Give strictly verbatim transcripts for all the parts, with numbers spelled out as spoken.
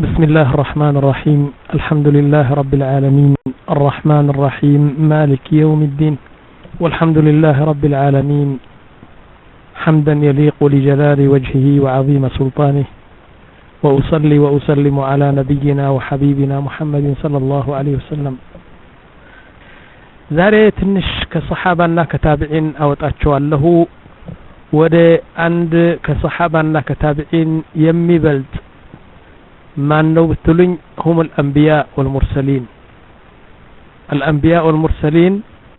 بسم الله الرحمن الرحيم. الحمد لله رب العالمين الرحمن الرحيم مالك يوم الدين، والحمد لله رب العالمين حمدا يليق لجلال وجهه وعظيم سلطانه، وأصلي وأسلم على نبينا وحبيبنا محمد صلى الله عليه وسلم. ዛሬ ትንሽ ከሰሃባና ከታቢዒን አወጣቸዋለሁ ወደ አንድ ከሰሃባና ከታቢዒን የሚበልጥ ማን ነው ብትሉኝ هم الأنبياء والمرسلين. الأنبياء والمرسلين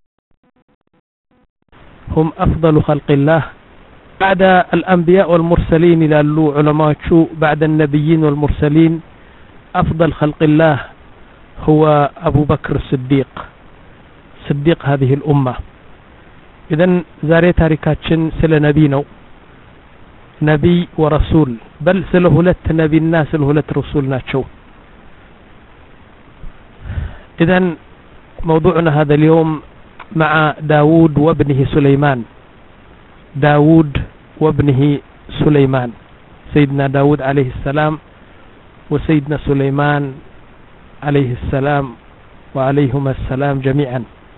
هم أفضل خلق الله. بعد الأنبياء والمرسلين يلالو علماء بعد النبيين والمرسلين أفضل خلق الله هو أبو بكر الصديق صديق هذه الأمة. إذن زاري تاريكاتشن سل نبي نو نبي ورسول، بل سلهلت نبي الناس سلهلت رسول ناتشو. إذن موضوعنا هذا اليوم مع داود وابنه سليمان. داود وابنه سليمان، سيدنا داود عليه السلام وسيدنا سليمان عليه السلام وعليهما السلام جميعا.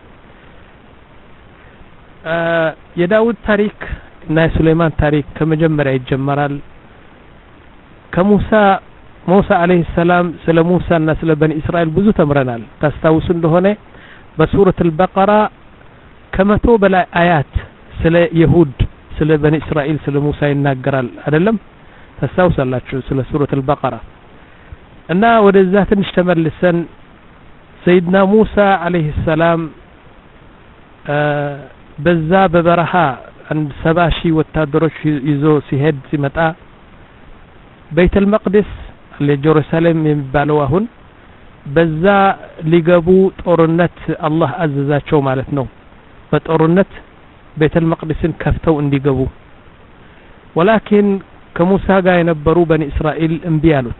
آه يا داود تاريخ እና የሱለይማን ታሪክ ከመጀመሪያ ይጀመራል። ከሙሳ ሙሳ አለይሂ ሰላም ስለ ሙሳና ስለ በኒ እስራኤል ብዙ ተምረናል። ታስታውሱ እንደሆነ በሱረት አልበቀራ ከመቶ በላይ አያት ስለ ይሁድ ስለ በኒ እስራኤል ስለ ሙሳ ይናገራል አይደለም? ታስታውሳላችሁ ስለ ሱረት አልበቀራ። እና ወደዛ ትንሽ ተመልሰን ሰይድና ሙሳ አለይሂ ሰላም በዛ በበረሃ አንድ ሰባ ሺህ ወታደሮች ይዞ ሲሄድ ሲመጣ ቤተል መቅደስ ለኢየሩሳሌም የሚባለው አሁን በዛ ሊገቡ ጦርነት አላህ አዘዛቸው ማለት ነው። በጦርነት ቤተል መቅደስን ከፍተው እንዲገቡ። ወላኪን ከሙሳ ጋር የነበሩ በኒ እስራኤል እምቢ አሉት፣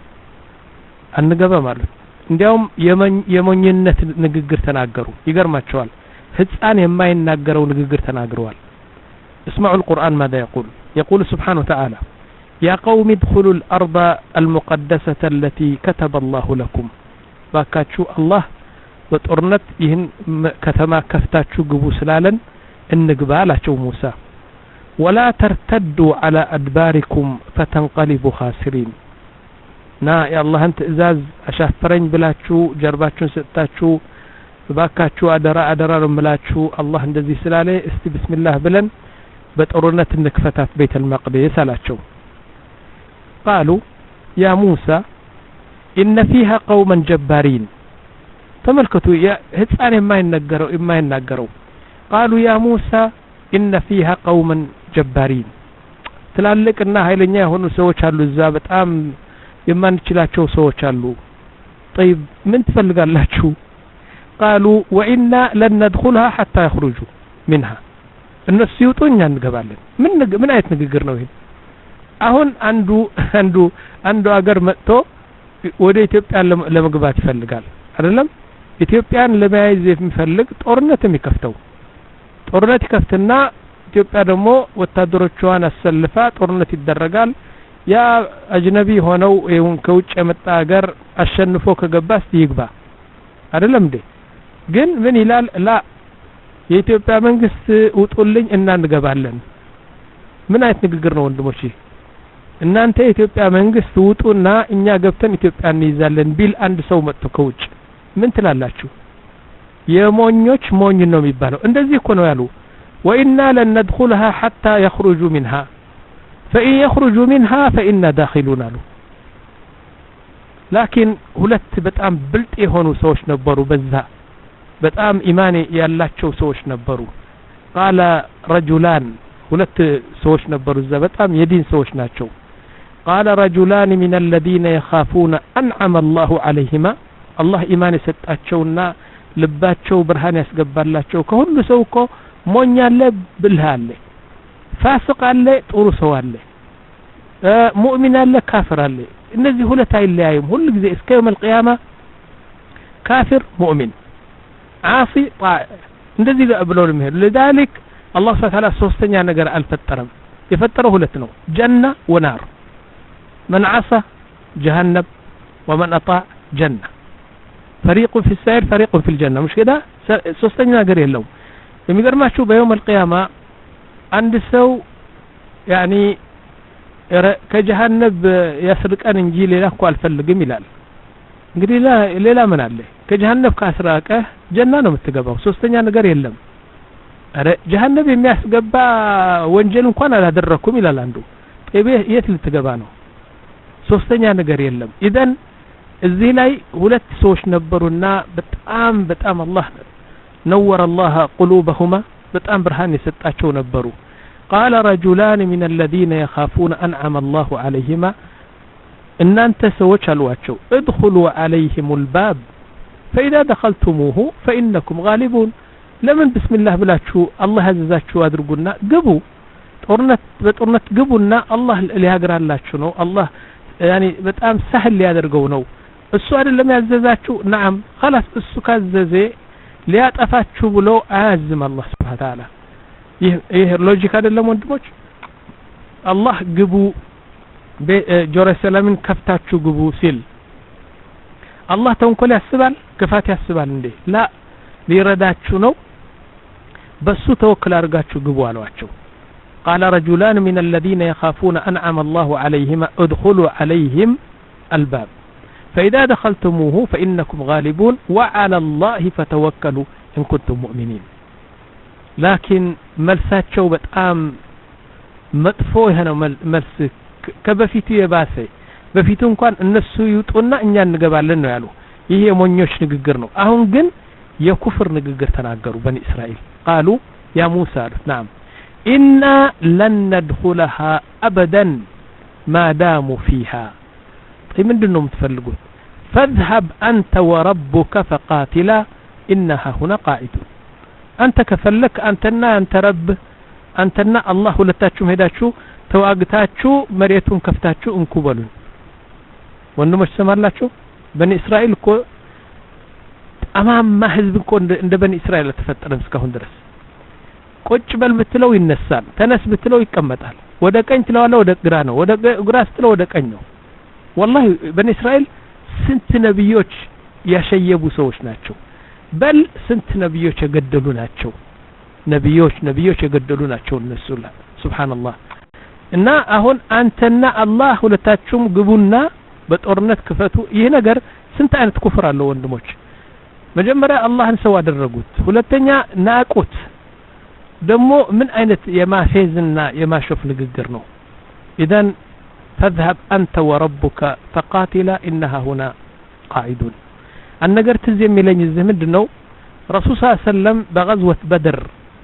አንገባም አሉት። እንዲያውም የሞኝነት ንግግር ተናገሩ። ይገርማቸዋል። ህፃን የማይናገረው ንግግር ተናግረዋል። اسمعوا القرآن ماذا يقول. يقول سبحانه وتعالى: يا قوم ادخلوا الأرض المقدسة التي كتب الله لكم. باكاتشو الله وتورنت يهن كتما كفتاتشو قبو سلالا النقبالاتشو موسى ولا ترتدوا على أدباركم فتنقلبوا خاسرين. نا يا الله انت ازاز اشافرين بلاتشو جرباتشو ستاتشو باكاتشو أدرا أدرا رملاتشو الله اندزي سلالي استي بسم الله بلن بطرنة النكفتات بيت المقدس አላቸው. قالوا يا موسى إن فيها قوما جبارين. تملكتوا يا ህፃን የማይነገረው የማይናገረው قالوا يا موسى إن فيها قوما جبارين. ትላልቅና ኃይለኛ የሆኑ ሰዎች አሉ እዛ፣ በጣም የማንችላቸው ሰዎች አሉ። طيب ምን ትፈልጋላችሁ? قالوا وإنا لن ندخلها حتى يخرجوا منها. እነሱ ይወጡ እኛ እንገባለን። ምን ምን አይነት ንግግር ነው ይሄ? አሁን አንዱ አንዱ አንዱ አገር መጥቶ ወደ ኢትዮጵያ ለመግባት ይፈልጋል አይደለም? ኢትዮጵያን ለመያዝ የሚፈልግ ጦርነት የሚከፍተው ጦርነት ይከፍትና ኢትዮጵያ ደግሞ ወታደሮቿን አሰልፋ ጦርነት ይደረጋል። ያ አጅነቢ ሆነው ይሁን ከውጭ የመጣ አገር አሸንፎ ከገባስ ይግባ አይደለም እንዴ? ግን ምን ይላል? ላ የኢትዮጵያ መንግስት ውጡልኝ እና እንገባለን። ምን አይነት ንግግር ነው ወንድሞቼ? እናንተ የኢትዮጵያ መንግስት ውጡና እኛ ገብተን ኢትዮጵያ እንይዛለን ቢል አንድ ሰው መጥቶ ከውጭ ምን ትላላችሁ? የሞኞች ሞኝ ነው የሚባለው። እንደዚህ እኮ ነው ያሉ። وإنا لن ندخلها حتى يخرجوا منها فإن يخرجوا منها فإنا داخلون አሉ። ላኪን ሁለት በጣም ብልጥ የሆኑ ሰዎች ነበሩ በዛ፣ በጣም ኢማን ያላቸው ሰዎች ነበሩ። قال رجلان ሁለት ሰዎች ነበሩ እዛ፣ በጣም የዲን ሰዎች ናቸው። قال رجلان من الذين يخافون أنعم الله عليهما. الله ኢማን የሰጣቸውና ልባቸው ብርሃን ያስገባላቸው። ከሁሉ ሰው እኮ ሞኝ አለ፣ ብልህ አለ፣ ፋሲቅ አለ፣ ጥሩ ሰው አለ፣ ሙእሚን አለ፣ ካፍር አለ። እነዚህ ሁለት አይለያዩም። ሁሉ ጊዜ እስከ يوم القيامة ካፊር ሙእሚን عاصي طائع እንደዚህ ብለው ነው የሚሄዱ። لذلك الله سبحانه وتعالى ሶስተኛ ነገር አልፈጠረም። የፈጠረው ሁለት ነው፣ ጀና ወናር። من عصى جهنم ومن أطاع جنة فريق في السعير فريق في الجنة مش كده ሶስተኛ ነገር የለውም የሚገርማችሁ በيوم القيامة አንድ ሰው ያኒ ከጀሃነም ያስርቀን እንጂ ሌላ እኮ አልፈልግም ይላል እንግዲህ ሌላ ምን አለ ከጀሃነም ካስራቀ ጀና ነው የምትገባው ሶስተኛ ነገር የለም አረ ጀሃነም የሚያስገባ ወንጀል እንኳን አላደረኩም ይላል አንዱ ጠቤ የት ልትገባ ነው ሶስተኛ ነገር የለም ኢደን እዚህ ላይ ሁለት ሰዎች ነበሩና በጣም በጣም አላህ نور الله قلوبهما በጣም ብርሃን የሰጣቸው ነበሩ قال رجلان من الذين يخافون أنعم الله عليهما እናንተ ሰዎች አሏቸው ادخلوا عليهم الباب فإذا دخلتموه فإنكم غالبون ለምን بسم الله ብላችሁ አላህ ያዘዛችሁ አድርጉና ግቡ ጦርነት በጦርነት ግቡና አላህ ሊያግራላችሁ ነው አላህ يعني በጣም سهل ሊያደርገው ነው እሱ አይደለም ያዘዛችሁ نعم خلاص እሱ ካዘዘ ሊያጠፋችሁ ብሎ አያዝም አላህ Subhanahu Wa Ta'ala ይሄ ሎጂክ አይደለም ወንድሞች አላህ ግቡ በጀሩሳሌምን ከፍታችሁ ግቡ ሲል አላህ ተንኮል ያስባል ክፋት ያስባል እንዴ ላ ሊረዳችሁ ነው በሱ ተወክል አድርጋችሁ ግቡ አሏቸው قال رجلان من الذين يخافون أنعم الله عليهما ادخلوا عليهم الباب فإذا دخلتموه فإنكم غالبون وعلى الله فتوكلوا إن كنتم مؤمنين لكن መልሳቸው በጣም መጥፎ የሆነው መልስ ከበፊቱ የባሰ በፊቱ እንኳን እነሱ ይውጡና እኛ እንገባለን ነው ያሉ ይሄ የሞኞች ንግግር ነው አሁን ግን የኩፍር ንግግር ተናገሩ በኒ እስራኤል قالوا يا موسى نعم إنا لن ندخلها أبدا ما داموا فيها طيب ምንድነው የምትፈልጉት فاذهب أنت وربك فقاتلا إنها هنا قاعدون أنت كفلك أنتنا أنت رب أنتنا الله ሁለታችሁም ሄዳችሁ ተዋግታችሁ መሬቱን ከፍታችሁ እንኩበሉን ወንድሞች ሰማላችሁ በኒ እስራኤል እኮ አማማ ህዝብ እኮ እንደ በኒ እስራኤል ተፈጠረን እስካሁን ድረስ ቁጭ በል ብትለው ይነሳል ተነስ ብትለው ይቀመጣል ወደ ቀኝ ትለዋለህ ወደ ግራ ነው ወደ ግራ ስትለው ወደ ቀኝ ነው والله በኒ እስራኤል ስንት ነብዮች ያሸየቡ ሰዎች ናቸው በል ስንት ነብዮች የገደሉ ናቸው ነብዮች ነብዮች የገደሉ ናቸው እነሱ ሱብሃንአላህ እና አሁን አንተና አላህ ሁለታችሁም ግቡና በጦርነት ክፈቱ ይሄ ነገር ስንት አይነት ኩፍር አለው ወንድሞች መጀመሪያ አላህን ሰው አደረጉት ሁለተኛ ናቁት ደሞ ምን አይነት የማፌዝና የማሾፍ ንግግር ነው ኢዳን فاذهب أنت وربك فقاتلا إنها هنا قاعدون النجر تزيم ملين الزمد نو رسول صلى الله عليه وسلم بغزوة بدر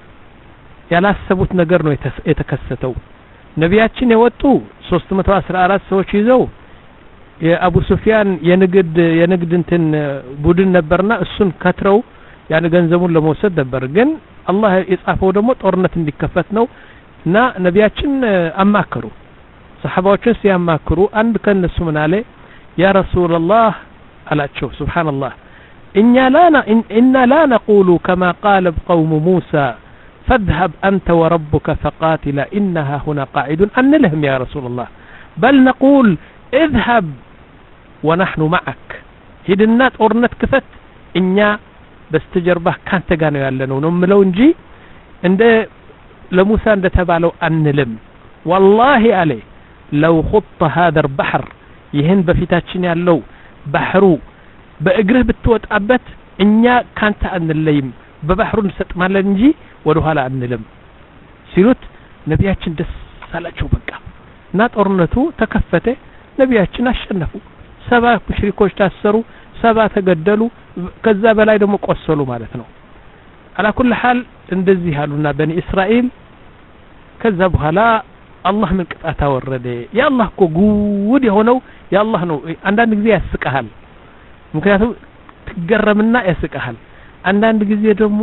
يلا سبوت نجر نو يتكستو نبياتشين يوتو ሶስት መቶ አስራ አራት ሰዎች ይዘው የአቡ ሱፊያን የንግድ የንግድ እንትን ቡድን ነበርና እሱን ከትረው ያን ገንዘቡን ለመውሰድ ነበር ግን አላህ የጻፈው ደግሞ ጦርነት እንዲከፈት ነው እና ነቢያችን አማከሩ ሰሃባዎችን ሲያማክሩ አንድ ከነሱ ምን አለ ያ ረሱላህ አላቸው ሱብሃንአላህ እኛ ላና ኢንና ላ ነቁሉ كما قال قوم موسى فاذهب أنت وربك فقاتلا إنها هنا قاعدون أن لهم يا رسول الله بل نقول اذهب ونحن معك هدنا ጦርነት ክፈት እኛ በስተጀርባህ ካንተ ጋር ነው ያለነው ነው ምለው እንጂ እንደ ለሙሳ እንደተባለው አንልም والله عليه لو خط هذا البحر ይህን በፊታችን ያለው ባህሩ በእግርህ ብትወጣበት እኛ ካንተ አንለይም በባህሩ እንሰጥማለን እንጂ ወደ ኋላ አንልም ሲሉት ነቢያችን ደስ አላቸው በቃ እና ጦርነቱ ተከፈተ ነቢያችን አሸነፉ ሰባ ሙሽሪኮች ታሰሩ ሰባ ተገደሉ ከዛ በላይ ደግሞ ቆሰሉ ማለት ነው على كل حال እንደዚህ ያሉና በኒ እስራኤል ከዛ በኋላ አላህ ምን ቅጣታ ወረደ ያ አላህ እኮ ጉድ የሆነው ያ አላህ ነው አንዳንድ ጊዜ ያስቀሃል ምክንያቱም ትገረምና ያስቀሃል አንዳንድ ጊዜ ደግሞ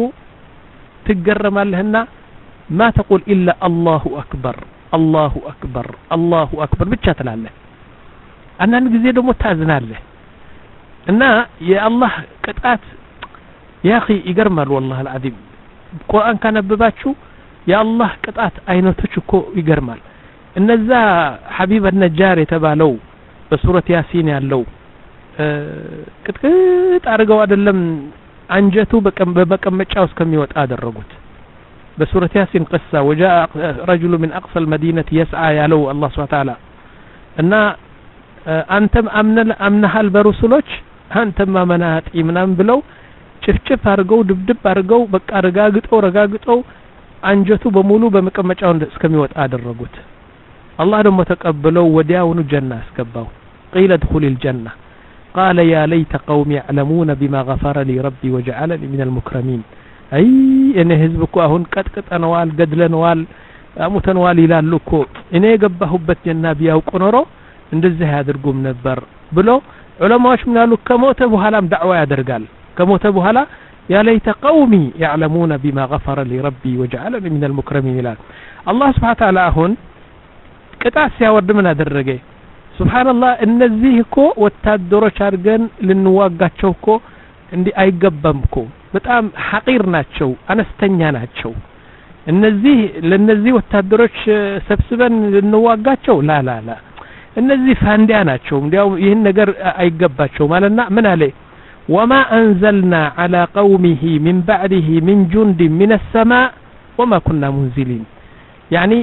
ትገረማለህና ما تقول إلا الله أكبر الله أكبر الله أكبر ብቻ ትላለህ አንዳንድ ጊዜ ደግሞ ታዝናለህ እና የአላህ ቅጣት يا أخي ይገርማል والله العظيم ቁርአን ካነበባችሁ የአላህ ቅጣት አይነቶች እኮ ይገርማል እነዛ ሐቢብ النجار የተባለው በሱረት ያሲን ያለው ቅጥቅጥ አድርገው አይደለም አንጀቱ በመቀመጫው እስከሚወጣ አደረጉት በሱረቱ ያሲን قصة وجاء رجل من اقصى المدينه يسعى ያለው አላህ Subhanahu Wa Ta'ala እና አንተም አምነል አምነሃል በረሱሎች አንተም ማመናት ኢምናም ብለው ጭፍጭፍ አድርገው ድብድብ አድርገው በቃ ረጋግጠው ረጋግጠው አንጀቱ በሙሉ በመቀመጫው እስከሚወጣ አደረጉት አላህ ደግሞ ተቀበለው ወዲያውኑ ጀና አስገባው قيل ادخل الجنه قال يا ليت قوم يعلمون بما غفر لي ربي وجعلني من المكرمين اي እኔ ህዝብኩ አሁን ቀጥቀጠነዋል ገድለነዋል አሙተነዋል ይላሉ እኮ እኔ የገባሁበት ጀና ቢያውቁ ኖሮ እንደዚህ ያድርጉም ነበር ብሎ ዑለማዎች ምን ያሉ ከሞተ በኋላም ዳዕዋ ያደርጋል ከሞተ በኋላ يا ليت قومي يعلمون بما غفر لي ربي وجعلني من المكرمين ይላል አላህ Subhanahu Wa Ta'ala አሁን ቅጣት ሲያወርድ ምን አደረገ ሱብሃንአላህ እነዚህ እኮ ወታደሮች አድርገን ልንዋጋቸው እኮ እንዲ አይገባም እኮ በጣም ሐቂር ናቸው አነስተኛ ናቸው እነዚህ ለነዚህ ወታደሮች ሰብስበን ልንዋጋቸው ላ ላ ላ እነዚህ ፋንዲያ ናቸው እንዲያው ይሄን ነገር አይገባቸው ማለትና ምን አለ وما أنزلنا على قومه من بعده من جند من السماء وما كنا منزلين يعني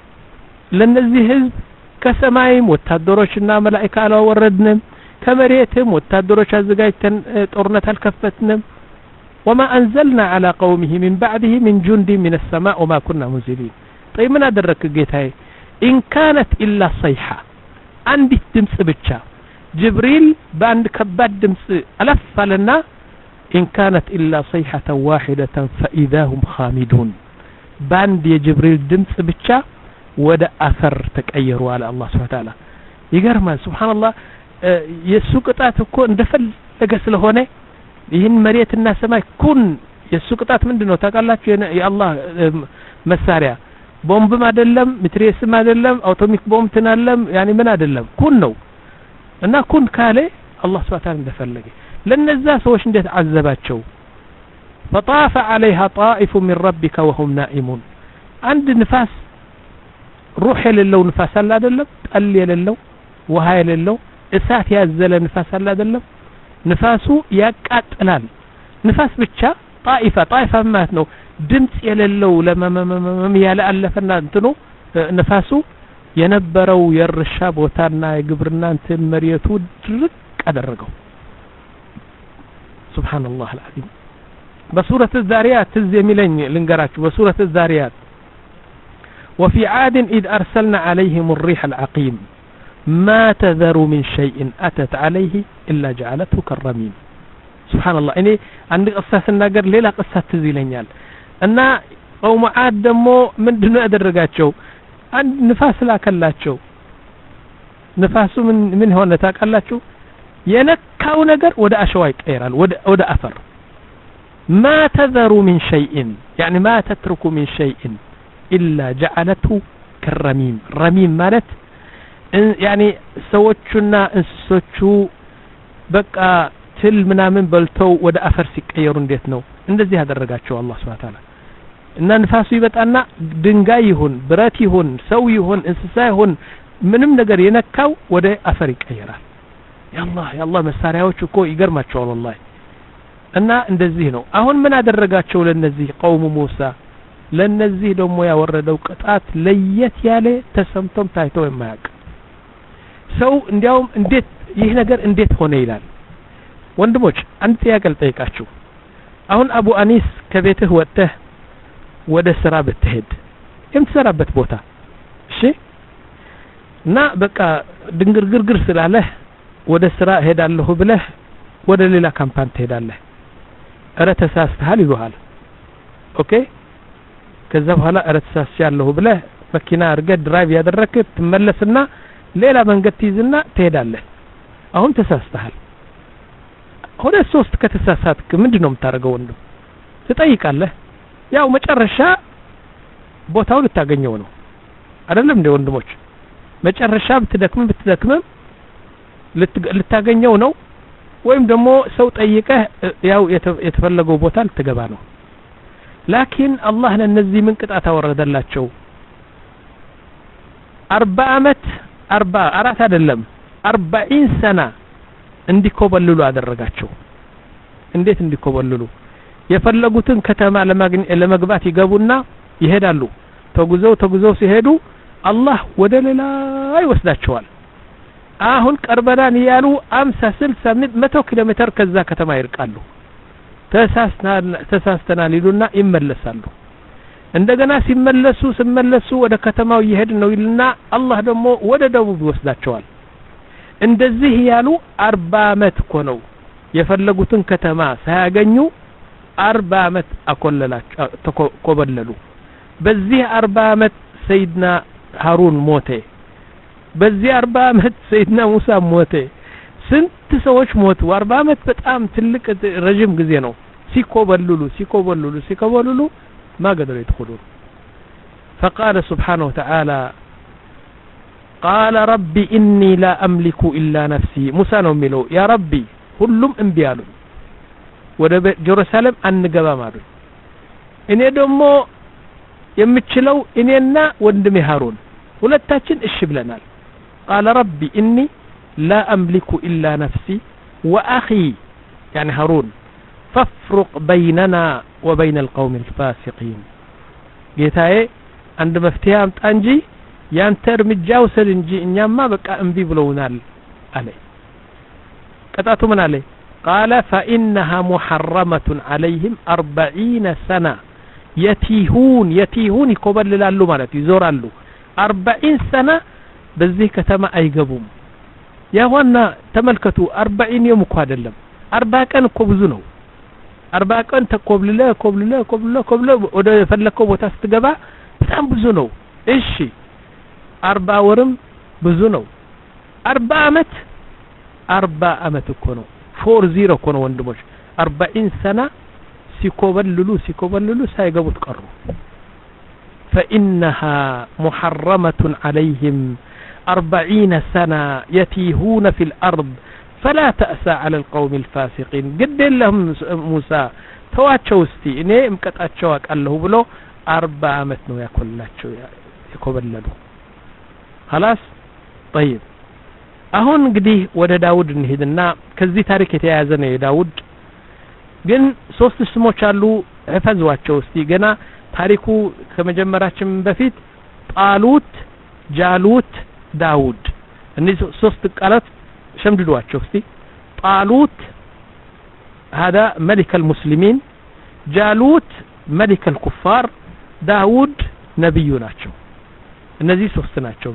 ለነዚህ ህዝብ ከሰማይም ወታደሮችና መላእክት አላወረድንም ከመሬትም ወታደሮች አዘጋጅተን ጦርነት አልከፈትንም وما أنزلنا على قومه من بعده من جند من السماء وما كنا منزلين طيب من أدرك جيتاي إن كانت إلا صيحة عندي دمس ብቻ جبريل باند كباد دمس ألف لنا إن كانت إلا صيحة واحدة فإذا هم خامدون باند يا جبريل دمس ብቻ ወደ አፈር ተቀየሩ አለ አላህ Subhanahu Wa Ta'ala ይገርማል ሱብሃንአላህ የሱ ቅጣት እኮ እንደፈለገ ስለሆነ ይህን መሬትና ሰማይ ኩን የሱ ቅጣት ምንድነው ታውቃላችሁ የአላህ መሳሪያ ቦምብም አይደለም ሚትሬስም አይደለም አውቶሚክ ቦምብ ተናለም ያኒ ምን አይደለም ኩን ነው እና ኩን ካለ አላህ Subhanahu Wa Ta'ala እንደፈለገ ለነዛ ሰዎች እንዴት አዘባቸው فطاف عليها طائف من ربك وهم نائمون عند نفاس روح የሌለው ንፋስ አለ አይደለም ጠል የሌለው ውሃ የሌለው እሳት ያዘለ ንፋስ አለ አይደለም ንፋሱ ያቃጥላል ንፋስ ብቻ ጣይፋ ጣይፋ ማለት ነው ድምጽ የሌለው ለመመመም ያለ አለፈና እንትኑ ንፋሱ የነበረው የርሻ ቦታና የግብርና እንትን መሬቱ ድርቅ አደረገው ሱብሃንአላህ አልዓዚም በሱረቱ ዛሪያት ትዝ የሚለኝ ልንገራችሁ በሱረቱ ዛሪያት وفي عاد إذ أرسلنا عليهم الريح العقيم ما تذر من شيء أتت عليه إلا جعلته كالرميم سبحان الله إني عندي قصة النجار ليلة قصة تزيلينيال أن قوم عاد دمو من دون أدرجاتشو عند نفاس لا كلاتشو نفاسه من من هون تاكلاتشو ينكاو نجار ودا أشوايك إيران ودا ودا أثر ما تذر من شيء يعني ما تترك من شيء إلا جعلته كالرميم رميم مالت يعني سوتشنا انسوتشو بقى تل منامن بلتو ودا أفر ሲቀየሩ እንዴት ነው እንደዚህ ያደረጋቸው አላህ Subhanahu Wa Ta'ala እና ንፋሱ ይበጣና ድንጋይ ይሁን ብረት ይሁን ሰው ይሁን እንስሳ ይሁን ምንም ነገር የነካው ወደ አፈር ይቀየራል ያላህ ያላህ መሳሪያዎች እኮ ይገርማቸዋል والله እና እንደዚህ ነው አሁን ምን አደረጋቸው ለነዚህ ቀውሙ ሙሳ ለነዚህ ደግሞ ያወረደው ቅጣት ለየት ያለ ተሰምቶም ታይቶ የማያውቅ ሰው እንዲያውም እንዴት ይህ ነገር እንዴት ሆነ ይላል ወንድሞች አንድ ጥያቄ ልጠይቃችሁ አሁን አቡ አኒስ ከቤትህ ወጥተህ ወደ ስራ ብትሄድ የምትሰራበት ቦታ እሺ እና በቃ ድንግርግርግር ስላለህ ወደ ስራ ሄዳለሁ ብለህ ወደ ሌላ ካምፓኒ ትሄዳለህ እረ ተሳስተሃል ይሉሃል ኦኬ ከዛ በኋላ እረ ተሳስቻለሁ ብለህ መኪና አርገህ ድራይቭ ያደረክ ትመለስና ሌላ መንገድ ትይዝና ትሄዳለህ አሁን ተሳስተሃል ሁለት ሶስት ከተሳሳትክ ምንድነው የምታደርገው ወንድም ትጠይቃለህ ያው መጨረሻ ቦታው ልታገኘው ነው አይደለም እንደ ወንድሞች መጨረሻ ብትደክም ብትደክም ልታገኘው ነው ወይም ደግሞ ሰው ጠይቀህ ያው የተፈለገው ቦታ ልትገባ ነው ላኪን አላህ ለነዚህ ምን ቅጣት አወረደላቸው አርባ አመት አርባ አራት አይደለም አርባዒን ሰና እንዲኮበልሉ አደረጋቸው እንዴት እንዲኮበልሉ የፈለጉትን ከተማ ለመግባት ይገቡና ይሄዳሉ ተጉዘው ተጉዘው ሲሄዱ አላህ ወደ ሌላ ይወስዳቸዋል አሁን ቀርበናን ያሉ አምሳ ስልሳ መቶ ኪሎ ሜትር ከዛ ከተማ ይርቃሉ ተሳስተናል ይሉና ይመለሳሉ እንደገና ሲመለሱ ሲመለሱ ወደ ከተማው ይሄድ ነው ይልና አላህ ደግሞ ወደ ደቡብ ይወስዳቸዋል እንደዚህ ያሉ አርባ አመት እኮ ነው የፈለጉትን ከተማ ሳያገኙ አርባ አመት አቆለላቸው ተኮበለሉ በዚህ አርባ አመት ሰይድና ሃሩን ሞተ በዚህ አርባ አመት ሰይድና ሙሳ ሞተ ስንት ሰዎች ሞቱ አርባ አመት በጣም ትልቅ ረጅም ጊዜ ነው ሲኮበልሉ ሲኮበልሉ ሲኮበልሉ ما قدروا يدخلون فقال سبحانه وتعالى قال ربي إني لا أملك إلا نفسي موسى نوميلو يا ربي كلهم انبيالو وده جيروسالم انقبا مالو إني دمو يمتشلو إنينا وندمي هارون ولتاكين الشبلنال قال ربي إني لا أملك إلا نفسي وأخي يعني هارون فافرق بيننا وبين القوم الفاسقين ጌታዬ አንድ መፍትሄ አምጣ እንጂ ያንተ እርምጃ ወሰድ እንጂ እኛማ በቃ እንቢ ብለውናል አለ ቀጣቱ ምን አለ قال فإنها محرمة عليهم أربعين سنة يتيهون يتيهون ይኮበልላሉ ማለት ይዞራሉ أربعين سنة በዚህ ከተማ አይገቡም ያዋና ተመልከቱ أربعين يوم እኮ አይደለም أربعة ቀን እኮ ብዙ ነው አርባ ቀን ተኮብልለ ኮብልለ ኮብልለ ኮብልለ ወደ ፈለከው ቦታ ስትገባ በጣም ብዙ ነው እሺ አርባ ወርም ብዙ ነው አርባ አመት አርባ አመት እኮ ነው አርባ እኮ ነው ወንድሞች أربعين سنة ሲኮበልሉ ሲኮበልሉ ሳይገቡት ቀሩ فإنها محرمة عليهم أربعين سنة يتيهون في الأرض فلا تأسى على القوم الفاسقين قد لهم موسى ተዋቸው እስቲ እኔ እምቀጣቸው አቃለሁ ብሎ አርባ አመት ነው ያቆላቸው ይኮበለሉ خلاص طيب አሁን እንግዲህ ወደ ዳውድ እንሄድና ከዚህ ታሪክ የተያያዘ ነው የዳውድ ግን ሶስት ስሞች አሉ እፈዟቸው እስቲ ገና ታሪኩ ከመጀመራችን በፊት ጣሉት ጃሉት ዳውድ እነዚህ ሶስት ቃላት شمددواቸው እስቲ ጣሉት هذا ملك المسلمين جالوت ملك الكفار داود نبي ናቸው እነዚህ ሶስት ናቸው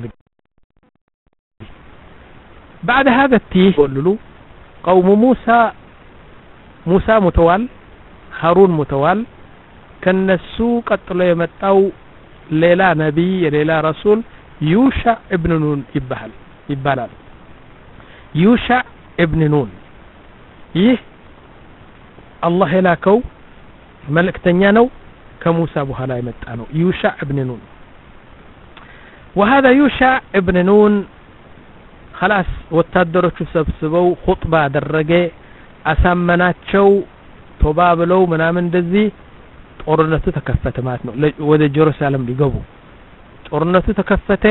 بعد هذا التيه قالوا قوم موسى موسى متوال هارون متوال ከነሱ ቀጥሎ የመጣው ሌላ ነብይ ሌላ ረሱል يوشع ابن نون ይባላል ይባላል يوشع ابن نون ይህ الله የላከው መልእክተኛ ነው ከሙሳ በኋላ የመጣ ነው يوشع ابن نون وهذا يوشع ابن نون خلاص ወታደሮቹ ሰብስበው ኹጥባ አደረገ አሳመናቸው ቶባ ብለው ምናምን እንደዚህ ጦርነቱ ተከፈተ ማለት ነው ወደ ኢየሩሳሌም ሊገቡ ጦርነቱ ተከፈተ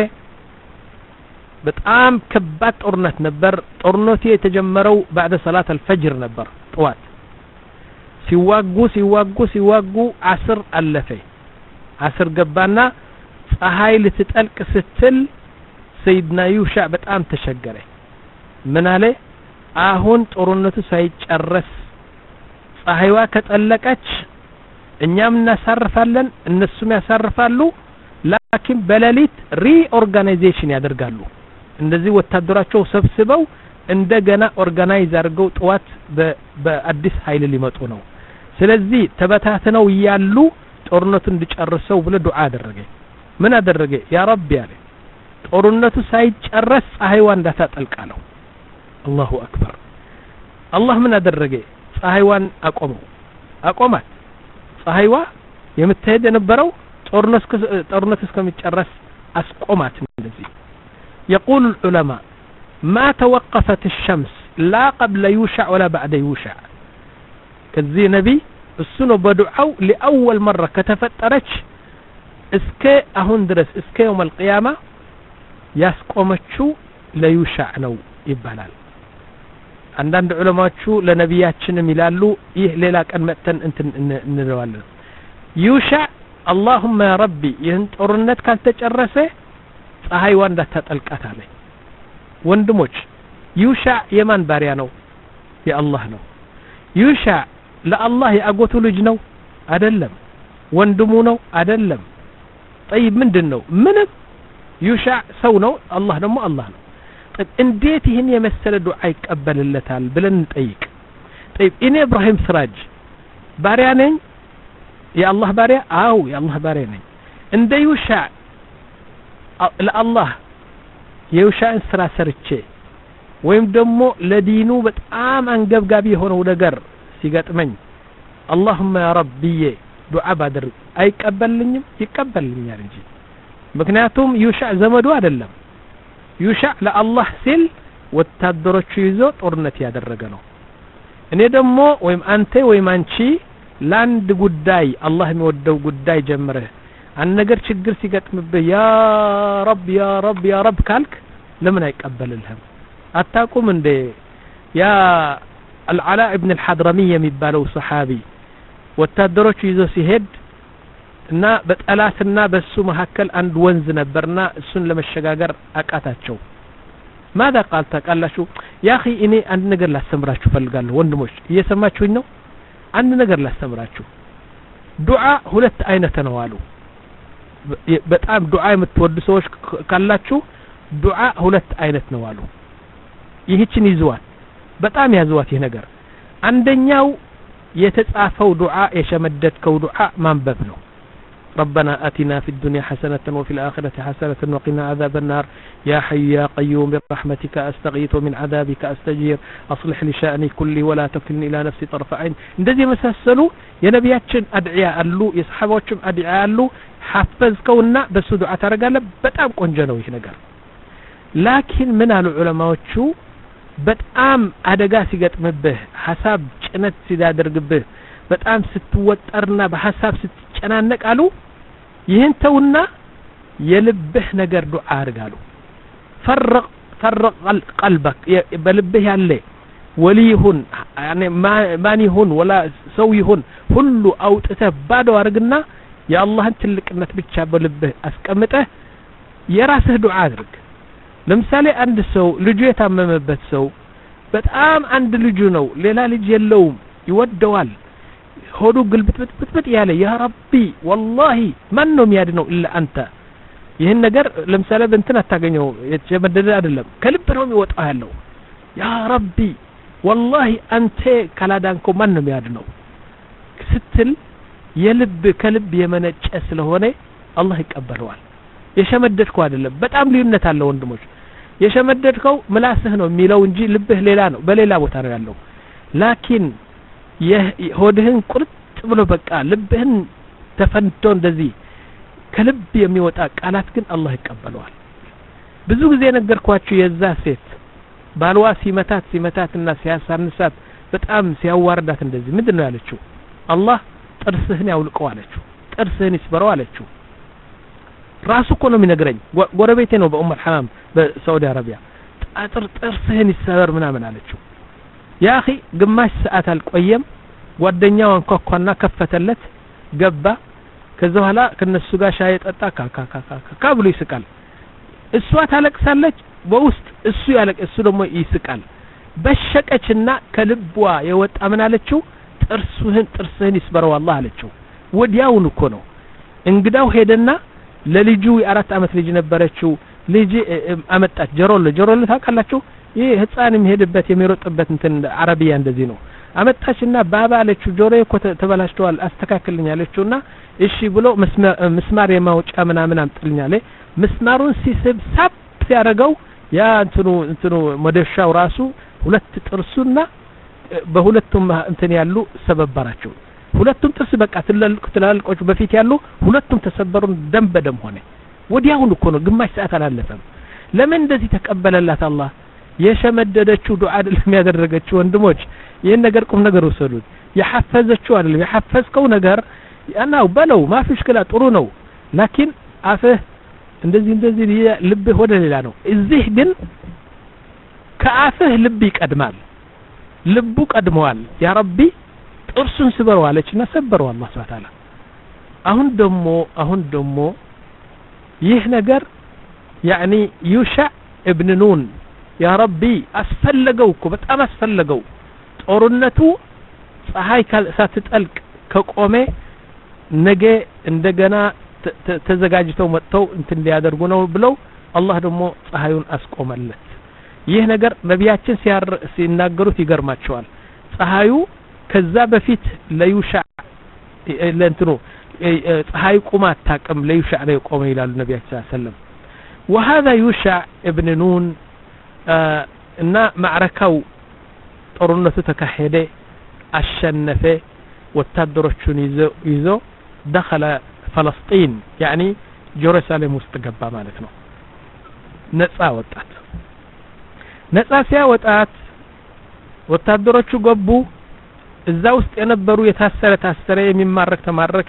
በጣም ከባድ ጦርነት ነበር ጦርነቱ የተጀመረው بعد صلاه الفجر ነበር ጧት ሲዋጉ ሲዋጉ ሲዋጉ አስር አለፈ አስር ገባና ፀሐይ ልትጠልቅ ስትል ሰይድና ዩሻዕ በጣም ተሸገረ ምን አለ አሁን ጦርነቱ ሳይጨረስ ፀሐይዋ ከጠለቀች እኛም እናሳርፋለን እነሱም ያሳርፋሉ ላኪን በሌሊት ሪኦርጋናይዜሽን ያደርጋሉ እንደዚህ ወታደራቸው ሰብስበው እንደገና ኦርጋናይዝ አድርገው ጧት በአዲስ ኃይል ሊመጡ ነው ስለዚህ ተበታተነው ያሉ ጦርነቱን እንዲጨርሰው ብለ ዱዓ አደረገ ምን አደረገ ያ ረቢ አለ ጦርነቱ ሳይጨረስ ፀሐይዋ እንዳታጠልቃለው አላሁ አክበር አላህ ምን አደረገ ፀሐይዋን አቆመው አቆማት ፀሐይዋ የምትሄድ የነበረው ጦርነቱ ጦርነቱ እስከሚጨረስ አስቆማት እንደዚህ يقول العلماء ما توقفت الشمس لا قبل يوشع ولا بعد يوشع كذي نبي السنة بدعو لأول مرة كتفترش اسكي اهون درس اسكي يوم القيامة ياسقومتشو ليوشع نو يبالال አንዳንድ ዑለማዎቹ ለነቢያችንም ይላሉ ይህ ሌላ ቀን መጥተን እንትን እንለዋለን ዩሻዕ اللهم يا ربي ይህን ጦርነት ካልተጨረሰ ፀሐይዋ እንዳታጠልቃት አለ ወንድሞች ዩሻዕ የማን ባሪያ ነው የአላህ ነው ዩሻዕ ለአላህ ያጎቱ ልጅ ነው አይደለም ወንድሙ ነው አይደለም طيب ምንድነው ምንም ዩሻዕ ሰው ነው አላህ ደግሞ አላህ ነው طيب እንዴት ይህን የመሰለ ዱዓ ይቀበልለታል ብለን እንጠይቅ طيب እኔ ኢብራሂም ስራጅ ባሪያ ነኝ የአላህ ባሪያ አው የአላህ ባሪያ ነኝ እንደ ዩሻዕ ለአላህ የዩሻዕን ስራ ሰርቼ ወይም ደግሞ ለዲኑ በጣም አንገብጋቢ የሆነው ነገር ሲገጥመኝ اللهم يا ربي ዱዓ ባደርግ አይቀበልኝም ይቀበልኛል እንጂ ምክንያቱም ዩሻዕ ዘመዱ አይደለም ዩሻዕ ለአላህ ሲል ወታደሮቹ ይዞ ጦርነት ያደረገ ነው እኔ ደግሞ ወይም አንተ ወይም አንቺ ላንድ ጉዳይ አላህ የሚወደው ጉዳይ ጀምረህ አንድ ነገር ችግር ሲገጥምብህ ያ ረብ ያ ረብ ያ ረብ ካልክ ለምን አይቀበልልህም አታቁም እንደ ያ العلاء ابن الحضرمي የሚባለው ሰሃቢ ወታደሮቹ ይዞ ሲሄድ እና በጠላትና በሱ መሐከል አንድ ወንዝ ነበርና እሱን ለመሸጋገር አቃታቸው ماذا قال ተቃላችሁ يا اخي እኔ አንድ ነገር ላስተምራችሁ ፈልጋለሁ ወንድሞች እየሰማችሁኝ ነው አንድ ነገር ላስተምራችሁ ዱዓ ሁለት አይነት ነው አሉ በጣም ዱዓ የምትወዱ ሰዎች ካላችሁ ዱዓ ሁለት አይነት ነው አሉ ይህችን ይዟት በጣም ያዟት ይሄ ነገር አንደኛው የተጻፈው ዱዓ የሸመደድከው ዱዓ ማንበብ ነው ربنا آتنا في الدنيا حسنة وفي الآخرة حسنة وقنا عذاب النار يا حي يا قيوم برحمتك أستغيث من عذابك أستجير أصلح لي شأني كله ولا تكلني إلى نفسي طرف عين እንደዚህ መሳሰሉ የነቢያችን አድዒያ አሉ የሰሃባዎችም አድዒያ አሉ ሐፈዝከውና በሱ ዱዓ ታረጋለህ በጣም ቆንጆ ነው ይሄ ነገር ላኪን ምን አሉ ዑለማዎቹ በጣም አደጋ ሲገጥምብህ ሐሳብ ጭነት ሲዳደርግብህ በጣም ስትወጠርና በሐሳብ ስትጨናነቅ አሉ ይህን ተውና የልብህ ነገር ዱዓ አድርጋሉ فرق فرق قلبك በልብህ ያለ ወሊሁን يعني ማን ይሁን ወላ ሰው ይሁን ሁሉ አውጥተህ ባዶ አድርግና የአላህን ትልቅነት ብቻ በልብህ አስቀምጠህ የራስህ ዱዓ አድርግ ለምሳሌ አንድ ሰው ልጁ የታመመበት ሰው በጣም አንድ ልጁ ነው ሌላ ልጅ የለውም ይወደዋል ሆዱ ግልብጥብጥብጥ ያለ ያ ረቢ والله ማን ነው የሚያድነው ኢላ አንተ ይሄን ነገር ለምሳሌ በእንትን አታገኘው የተመደደ አይደለም ከልብ ነው የሚወጣው ያለው ያ ረቢ والله አንተ ካላዳንኮ ማን ነው የሚያድነው ስትል የልብ ከልብ የመነጨ ስለሆነ አላህ ይቀበለዋል የሸመደድከው አይደለም በጣም ልዩነት አለው ወንድሞች የሸመደድከው ምላስህ ነው የሚለው እንጂ ልብህ ሌላ ነው በሌላ ቦታ ነው ያለው ላኪን የሆድህን ቁርጥ ብሎ በቃ ልብህን ተፈንቶ እንደዚህ ከልብ የሚወጣ ቃላት ግን አላህ ይቀበለዋል ብዙ ጊዜ ነገርኳችሁ የዛ ሴት ባልዋ ሲመታት ሲመታትና ሲያሳንሳት በጣም ሲያዋርዳት እንደዚህ ምንድነው ያለችው አላህ ጥርስህን ያውልቀው አለችው ጥርስህን ይስበረው አለችው ራሱ እኮ ነው የሚነግረኝ ጎረቤቴ ነው በኡም አልሐማም በሳውዲ አረቢያ ጥር ጥርስህን ይሰበር ምናምን አለችው ያ اخي ግማሽ ሰዓት አልቆየም ጓደኛው አንኳኳና ከፈተለት ገባ ከዛ በኋላ ከነሱ ጋር ሻይ ጠጣ ካካካካ ብሎ ይስቃል እሷ ታለቅሳለች በውስጥ እሱ ያለቅ እሱ ደግሞ ይስቃል በሸቀችና ከልቧ የወጣ ምን አለችው ጥርስህን ጥርስህን ይስበረው አላህ አለችው ወዲያውን እኮ ነው እንግዳው ሄደና ለልጁ የአራት አመት ልጅ ነበረችው ልጅ አመጣች ጀሮል ጀሮል ታውቃላችሁ ይሄ ህፃን የሚሄድበት የሚሮጥበት እንትን አረቢያ እንደዚህ ነው አመጣችና ባባ አለችው ጆሮዬ እኮ ተበላሽቷል አስተካክልኝ አለችውና እሺ ብሎ መስማር የማውጫ ምናምን አምጥልኛለ መስማሩን ሲስብ ሳብ ሲያረጋው ያ እንትኑ እንትኑ መደሻው ራሱ ሁለት ጥርሱና በሁለቱም እንትን ያሉ ሰበባራቸው ሁለቱም ጥርስ በቃ ትላልቅ ትላልቆች በፊት ያሉ ሁለቱም ተሰበሩን ደም በደም ሆነ ወዲያው እኮ ነው ግማሽ ሰዓት አላለፈም ለምን እንደዚህ ተቀበለላት አላህ የሸመደደችው ዱዓ አይደለም ያደረገችው ወንድሞች ይሄን ነገር ቁም ነገር ወሰዱት የሐፈዘችው አይደለም የሐፈዝከው ነገር ያናው በለው ማፊሽ ከላ ጥሩ ነው ላኪን አፍህ እንደዚህ እንደዚህ ልብህ ወደ ሌላ ነው እዚህ ግን ከአፍህ ልብ ይቀድማል ልቡ ቀድመዋል ያ ረቢ ጥርሱን ስበረው አለችና ሰበረው አላህ Subhanahu Wa Ta'ala አሁን ደሞ አሁን ደሞ ይህ ነገር يعني يوشع ابن نون يا ربي أسفلقوا بطعم أسفلقوا ጦርነቱ ፀሐይ ሳትጠልቅ ከቆመ ነገ እንደገና ተዘጋጅተው መጥተው እንትን ሊያደርጉ ነው ብለው አላህ ደግሞ ፀሐዩን አስቆመለት ይህ ነገር ነቢያችን ሲናገሩት ይገርማቸዋል ፀሐዩ ከዛ በፊት ለዩሻዕ ለእንትኑ ፀሐይ ቁማ አታውቅም ለዩሻዕ ላይ ቆመ ይላሉ ነቢያችን ሰለላሁ ዐለይሂ ወሰለም وهذا يوشع ابن نون እና ማዕረካው ጦርነቱ ተካሄደ አሸነፈ ወታደሮቹን ይዞ دخل فلسطين يعني ጀሩሳሌም ውስጥ ገባ ማለት ነው ነፃ ወጣት ነፃ ሲያወጣት ወታደሮቹ ገቡ እዛ ውስጥ የነበሩ የታሰረ ታሰረ የሚማረክ ተማረከ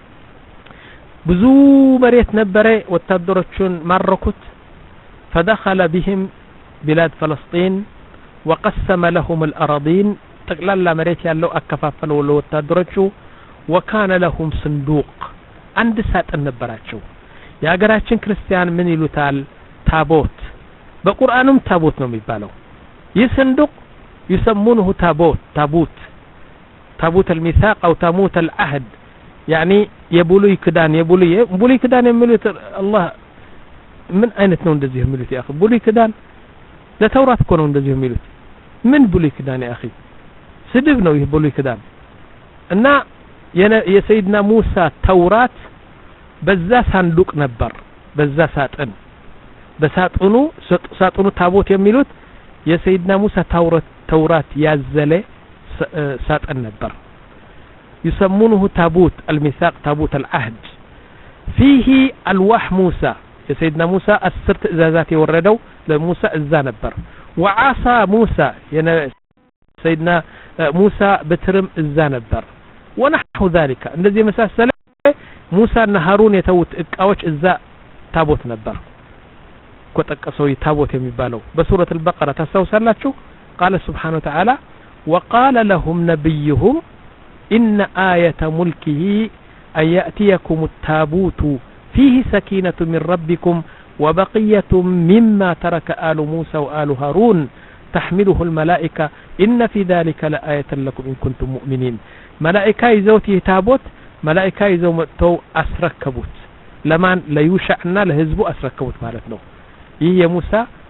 ብዙ መሬት ነበረ ወታደሮቹን ማረኩት فدخل بهم بلاد فلسطين وقسم لهم الأراضين تقلل مريت ያለው አከፋፈለው ለወታደሮቹ وكان لهم صندوق አንድ ሳጥን ነበራቸው የሀገራችን ክርስቲያን ምን ይሉታል ታቦት በቁርአኑም ታቦት ነው የሚባለው ይህ صندوق يسمونه تابوت تابوت تابوت الميثاق أو تابوت العهد يعني يبولي كدان يبولي يبولي كدان يملوت الله من أين تنون እንደዚህ የሚሉት يا أخي بولي كدان ለተውራት እኮ ነው እንደዚህ የሚሉት ምን بولي كدان يا أخي ስድብ ነው ይህ بولي كدان እና የሰይድና ሙሳ ተውራት በዛ ሳንዱቅ ነበር በዛ ሳጥን በሳጥኑ ሳጥኑ ታቦት የሚሉት የሰይድና ሙሳ ተውራት ተውራት ያዘለ ሳጥን ነበር يسمونه تابوت الميثاق تابوت العهد فيه الواح موسى سيدنا موسى السرت إزازات يوردوا لموسى الزانبر وعصا موسى سيدنا موسى بترم الزانبر ونحو ذلك الذي مساسل موسى هارون يتوت اقاوش الزا تابوت نبر كتقسوا تابوت يمبالو بسورة البقرة تستوسلاتشو قال سبحانه وتعالى وقال لهم نبيهم إن آية ملكه أن يأتيكم التابوت فيه سكينة من ربكم وبقية مما ترك آل موسى وآل هارون تحمله الملائكة إن في ذلك لآية لكم إن كنتم مؤمنين ملائكة يزوتي تابوت ملائكة يزوتو أسركبوت لمن لا يوشعنا لهزبو أسركبوت مالتنا ይህ የሙሳ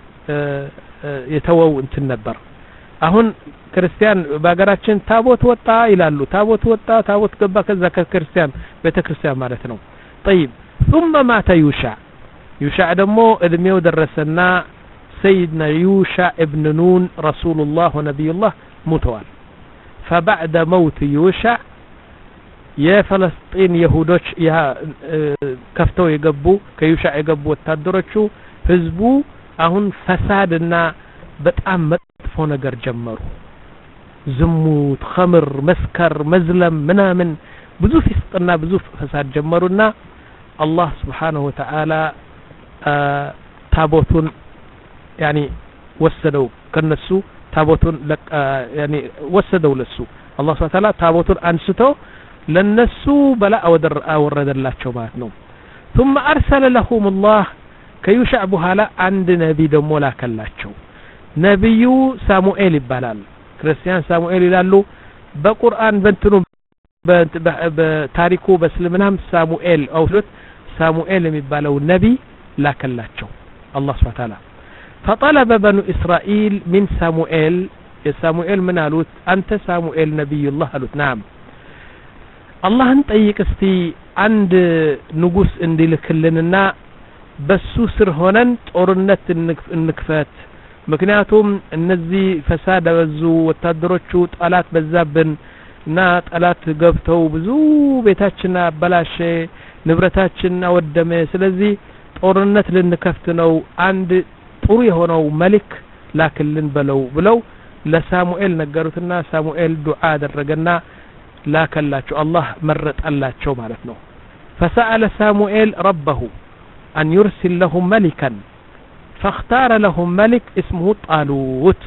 የተወው እንትን ነበር አሁን ክርስቲያን በአገራችን ታቦት ወጣ ይላሉ ታቦት ወጣ ታቦት ገባ ከዛ ከክርስቲያን ቤተክርስቲያን ማለት ነው طيب ثم مات يوشع يوشع ደግሞ እድሜው ደረሰና سيدنا يوشع ابن نون رسول الله ونبي الله موتوال فبعد موت يوشع يا فلسطين يهودوች ያ ከፍተው የገቡ ከዩሻዕ የገቡ ወታደሮቹ ህዝቡ አሁን ፈሳድና በጣም መጥፎ ነገር ጀመሩ ዝሙት ኸምር መስከር መዝለም ምናምን ብዙ ፍስጥና ብዙ ፈሳድ ጀመሩና አላህ Subhanahu Wa Ta'ala ታቦቱን يعني ወሰደው ከነሱ ታቦቱን يعني ወሰደው ለሱ አላህ Subhanahu Wa Ta'ala ታቦቱን አንስቶ ለነሱ በላ አወረደላቸው ማለት ነው ثم ارسل لهم الله ከዩሻዕ በኋላ አንድ ነብይ ደሞ ላከላቸው ነብዩ ሳሙኤል ይባላል ክርስቲያን ሳሙኤል ይላሉ በቁርአን በእንትኑ በታሪኩ በእስልምናም ሳሙኤል አውሉት ሳሙኤል የሚባለው ነብይ ላከላቸው አላህ Subhanahu Wa Ta'ala فطلب بنو إسرائيل من ساموئيل ساموئيل من قالوا أنت ساموئيل نبي الله قالوا نعم الله نطيق استي عند نقص اندي لكلنا بس سر هونن ጦርነት እንክፈት ምክንያቱም እነዚህ ፈሳድ በዙ ወታደሮቹ ጣላት በዛብን እና ጣላት ገብተው ብዙ ቤታችንና አበላሸ ንብረታችን አወደመ ስለዚህ ጦርነት ልንከፍት ነው አንድ ጥሩ የሆነው መልክ ላክልን በለው ብለው ለሳሙኤል ነገሩትና ሳሙኤል ዱዓ አደረገና ላከላቸው አላህ መረጠላቸው ማለት ነው فسأل ساموئيل ربه أن يرسل لهم ملكا فاختار لهم ملك اسمه طالوت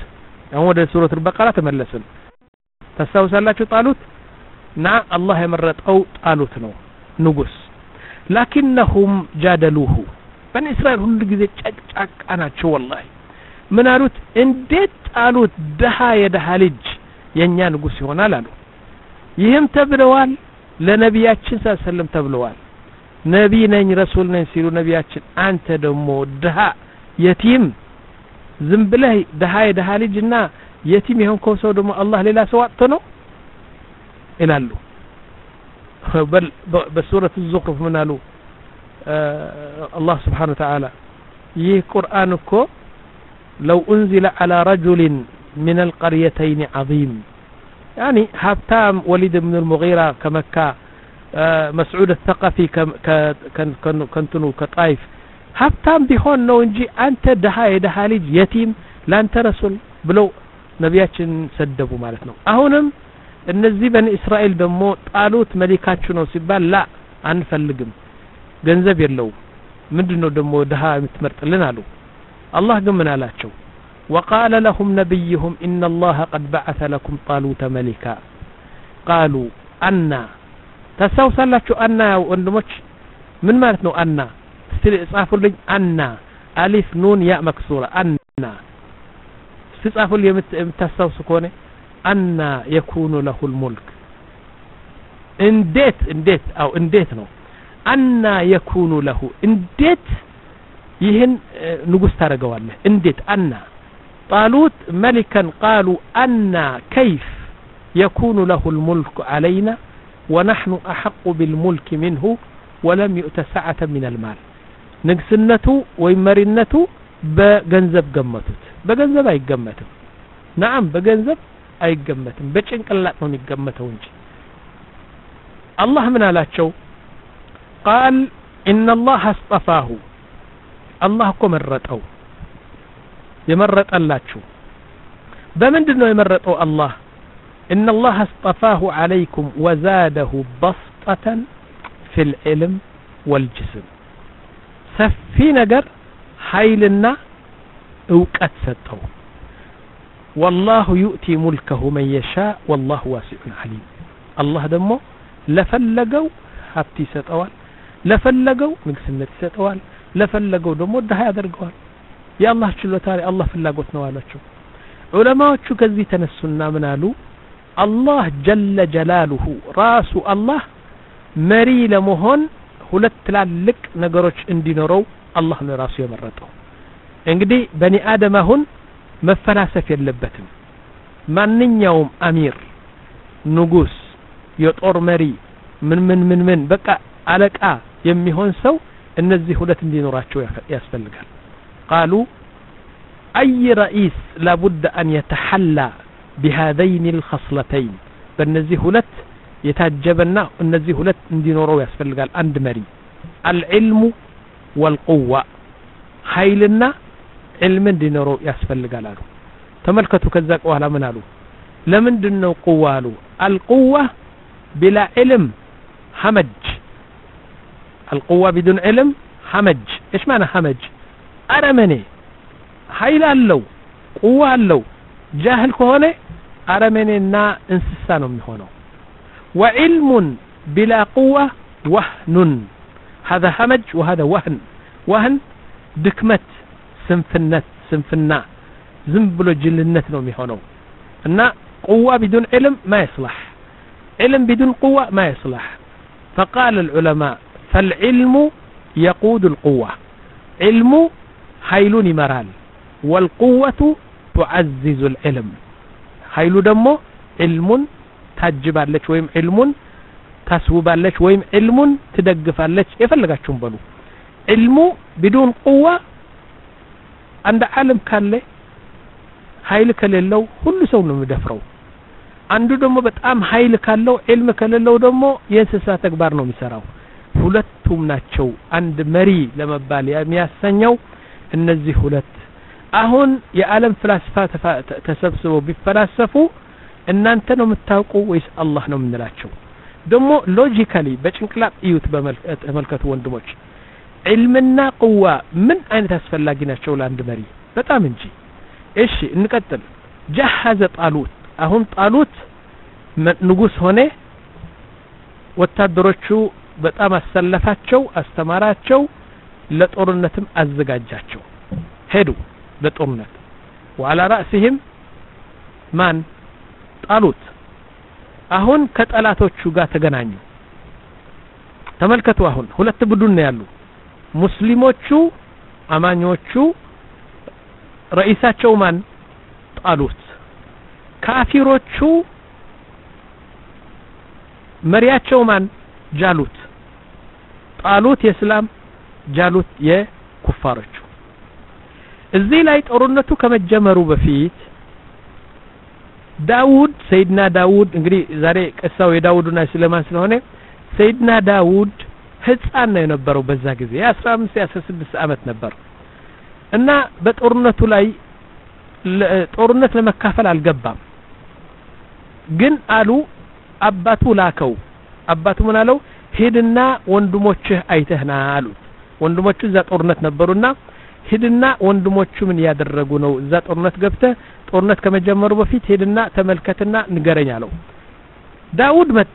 አሁን ወደ ሱረቱ አልበቀራ ተመለስን ተሳውሳላችሁ ጣሉት ና አላህ የመረጠው ጣሉት ነው ንጉስ لكنهم جادلوه በኒ እስራኤል ሁሉ ጊዜ ጨቅጫቃ ናቸው والله ምን አሉት እንዴት ጣሉት ደሃ የደሃ ልጅ የኛ ንጉስ ይሆናል አሉ ይህም ተብለዋል ለነቢያችን ሰለላሁ ተብለዋል ነብይ ነኝ ረሱል ነኝ ሲሉ ነቢያችን አንተ ደሞ ደሃ የቲም ዝም ብለህ ደሃ የደሃ ልጅና የቲም የሆንከው ሰው ደሞ አላህ ሌላ ሰው አጥቶ ነው ይላሉ بل بسورة الزخرف من قالوا آه الله سبحانه وتعالى يه قرآنكو لو أنزل على رجل من القريتين عظيم يعني هبتام وليد بن المغيرة كمكة آه مسعود الثقفي كنتنو كطائف هبتام بيهون نو انجي أنت دهاي دهاليج يتيم لا أنت رسول بلو نبياتشن سدبوا مالتنا أهونم እነዚህ በኒ እስራኤል ደሞ ጣሉት መሊካችሁ ነው ሲባል ላ አንፈልግም ገንዘብ የለው ምንድነው ደሞ ደሃ የምትመርጥልን አሉ አላህ ግን ምን አላቸው وقال لهم نبيهم ان الله قد بعث لكم طالوت ملكا قالوا ان ተሳውሳላችሁ አና ወንድሞች ምን ማለት ነው አና ጻፉልኝ አና አሊፍ ኑን ያ መክሱራ አና ጻፉልኝ የምታሳውሱ ከሆነ أن يكون له الملك انديت انديت او انديت نو أن يكون له انديت يهن نقص تارقوالله انديت أن طالوت ملكا قالوا أن كيف يكون له الملك علينا ونحن أحق بالملك منه ولم يؤت سعة من المال نقصنته ويمرنته بجنزب قمتت بجنزب اي قمته نعم بجنزب አይገመትም በጭንቅላት ነው የሚገመተው እንጂ አላህ ምን አላቸው قال ان الله اصطفاه الله እኮ መረጠው የመረጠላችሁ በምንድነው የመረጠው አላህ ان الله اصطفاه عليكم وزاده بسطة في العلم والجسم ሰፊ ነገር ኃይልና ዕውቀት ሰጠው والله يؤتي ملكه من يشاء والله واسع عليم الله دمو لفلقوا حبتي ستوال لفلقوا نقسمت ستوال لفلقوا دمو ده يدرقوال يا الله شلو تاري الله فلقوت نوالاتشو علماء شو كذي تنسلنا منالو الله جل جلاله راس الله مري لمهن ሁለት ትላልቅ ነገሮች እንዲኖረው አላህ ነው ራሱ የመረጠው እንግዲህ በኒ አደም አሁን መፈላሰፍ የለበትም ማንኛውም አሚር ንጉስ የጦር መሪ ምን ምን ምን ምን በቃ አለቃ የሚሆን ሰው እነዚህ ሁለት እንዲኖራቸው ያስፈልጋል قالوا اي رئيس لابد ان يتحلى بهذين الخصلتين በእነዚህ ሁለት የታጀበና እነዚህ ሁለት እንዲኖረው ያስፈልጋል አንድ መሪ العلم والقوة ኃይልና علم እንዲኖረው ያስፈልጋል አሉ ተመልከቱ ከዛ በኋላ ምን አሉ ለምንድነው قوة አሉ القوة بلا علم همج القوة بدون علم همج ايش معنى همج ارمني ኃይል አለው قوة አለው جاهل ከሆነ አረመኔና እንስሳ ነው የሚሆነው وعلم بلا قوة وهن هذا همج وهذا وهن وهن دكمت سنفنت سنفنا زنبلو جلنت ነው የሚሆነው እና قوة بدون علم ما يصلح علم بدون قوة ما يصلح فقال العلماء فالعلم يقود القوة علم حيلون مرال والقوة تعزز العلم حيل دمو علم ታጅባለች ወይም علمን ታስውባለች ወይም علمን ትደግፋለች የፈለጋችሁም በሉ علሙ بدون قوة አንድ ዓለም ካለ ኃይል ከሌለው ሁሉ ሰው ነው የሚደፍረው አንዱ ደግሞ በጣም ኃይል ካለው علم ከሌለው ደግሞ የእንስሳ ተግባር ነው የሚሰራው ሁለቱም ናቸው አንድ መሪ ለመባል የሚያሰኘው እነዚህ ሁለት አሁን የዓለም ፍልስፍና ተሰብስበው ቢፈላሰፉ እናንተ ነው የምታውቁ ወይስ አላህ ነው የምንላቸው ደግሞ ሎጂካሊ በጭንቅላት እዩት በመልከቱ ወንድሞች علمና قوة ምን አይነት አስፈላጊ ናቸው ለአንድ መሪ በጣም እንጂ እሺ እንቀጥል جهز طالوت አሁን ጣሉት ንጉስ ሆነ ወታደሮቹ በጣም አሰለፋቸው አስተማራቸው ለጦርነትም አዘጋጃቸው ሄዱ ለጦርነት وعلى رأسهم ማን ጣሉት አሁን ከጠላቶቹ ጋር ተገናኙ ተመልከቱ አሁን ሁለት ቡድን ነው ያሉ ሙስሊሞቹ አማኞቹ رئيساቸው ማን ጣሉት ካፊሮቹ መሪያቸው ማን ጃሉት ጣሉት የእስላም ጃሉት የኩፋሮቹ እዚህ ላይ ጦርነቱ ከመጀመሩ በፊት ዳውድ ሰይድና ዳውድ እንግዲህ ዛሬ ቀሳው የዳውድና የሱለይማን ስለሆነ ሰይድና ዳውድ ህፃን ነው የነበረው በዛ ጊዜ አስራ አምስት አስራ ስድስት አመት ነበር እና በጦርነቱ ላይ ጦርነት ለመካፈል አልገባም ግን አሉ አባቱ ላከው አባቱ ምን አለው ሄድና ወንድሞችህ አይተህና አሉት ወንድሞቹ እዛ ጦርነት ነበሩና ሄድና ወንድሞቹ ምን ያደረጉ ነው እዛ ጦርነት ገብተህ ጦርነት ከመጀመሩ በፊት ሄድና ተመልከትና ንገረኝ አለው ዳውድ መጣ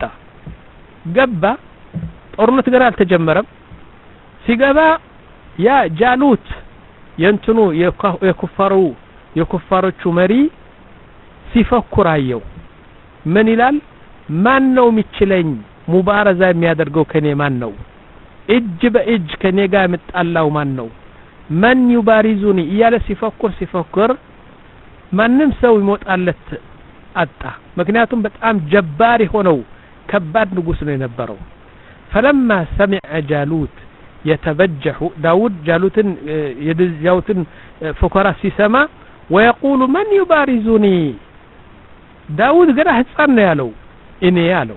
ገባ ጦርነት ገና አልተጀመረም ሲገባ ያ ጃሉት የንትኑ የኩፋሩ የኩፋሮቹ መሪ ሲፈኩራየው ምን ይላል ማን ነው የሚችለኝ ሙባረዛ የሚያደርገው ከኔ ማን ነው እጅ በእጅ ከኔ ጋር መጣላው ማን ነው ማን ይባሪዙኒ እያለ ሲፈኩር ሲፈኩር ማንም ሰው ይሞጣለት አጣ ምክንያቱም በጣም ጀባሪ ሆነው ከባድ ንጉስ ነው የነበረው فلما سمع جالوت يتبجح داود جالوتن يدزاوتن فكرة سيسما ويقول من يبارزني داود قال حصان يالو اني يالو